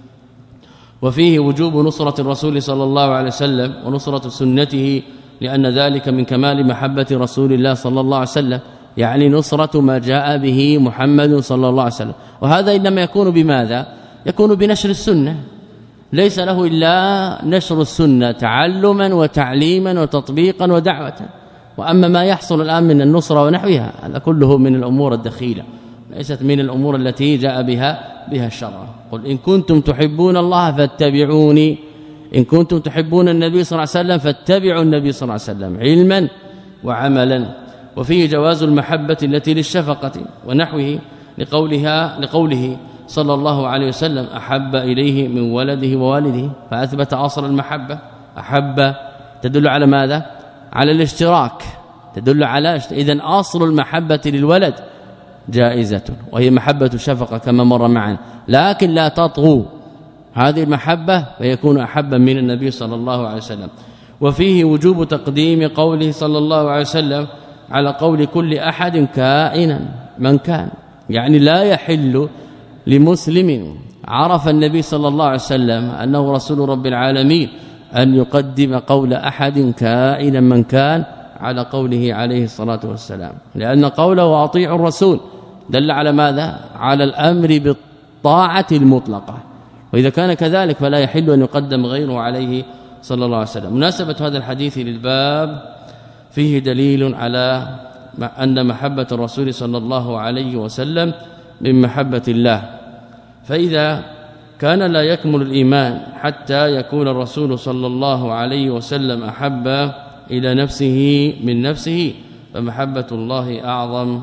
وفيه وجوب نصرة الرسول صلى الله عليه وسلم ونصرة سنته، لأن ذلك من كمال محبة رسول الله صلى الله عليه وسلم، يعني نصرة ما جاء به محمد صلى الله عليه وسلم. وهذا إنما يكون بماذا؟ يكون بنشر السنة، ليس له إلا نشر السنة تعلما وتعليما وتطبيقا ودعوة. وأما ما يحصل الآن من النصرة ونحوها هذا كله من الأمور الدخيلة، ليست من الأمور التي جاء بها بها الشرع. قل إن كنتم تحبون الله فاتبعوني، إن كنتم تحبون النبي صلى الله عليه وسلم فاتبعوا النبي صلى الله عليه وسلم علما وعملا. وفيه جواز المحبة التي للشفقة ونحوه لقولها لقوله صلى الله عليه وسلم أحب إليه من ولده ووالده، فأثبت أصل المحبة. أحب تدل على ماذا؟ على الاشتراك، تدل على إذن أصل المحبة للولد جائزة، وهي محبة الشفقة كما مر معنا، لكن لا تطغوا هذه المحبة ويكون أحبا من النبي صلى الله عليه وسلم. وفيه وجوب تقديم قوله صلى الله عليه وسلم على قول كل أحد كائنا من كان، يعني لا يحل لمسلم عرف النبي صلى الله عليه وسلم أنه رسول رب العالمين أن يقدم قول أحد كائنا من كان على قوله عليه الصلاة والسلام، لأن قوله وأطيعوا الرسول دل على ماذا؟ على الأمر بالطاعة المطلقة، وإذا كان كذلك فلا يحل أن يقدم غيره عليه صلى الله عليه وسلم. مناسبة هذا الحديث للباب فيه دليل على أن محبة الرسول صلى الله عليه وسلم من محبة الله، فإذا كان لا يكمل الإيمان حتى يكون الرسول صلى الله عليه وسلم أحب إلى نفسه من نفسه، فمحبة الله أعظم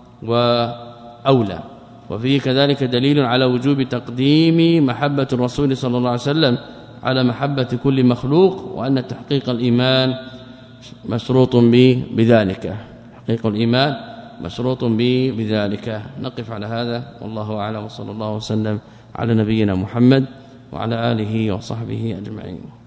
وأولى. وفيه كذلك دليل على وجوب تقديم محبة الرسول صلى الله عليه وسلم على محبة كل مخلوق، وأن تحقيق الإيمان مشروط بذلك، تحقيق الإيمان مشروط بذلك. نقف على هذا والله أعلم، وصلى الله وسلم على نبينا محمد وعلى آله وصحبه أجمعين.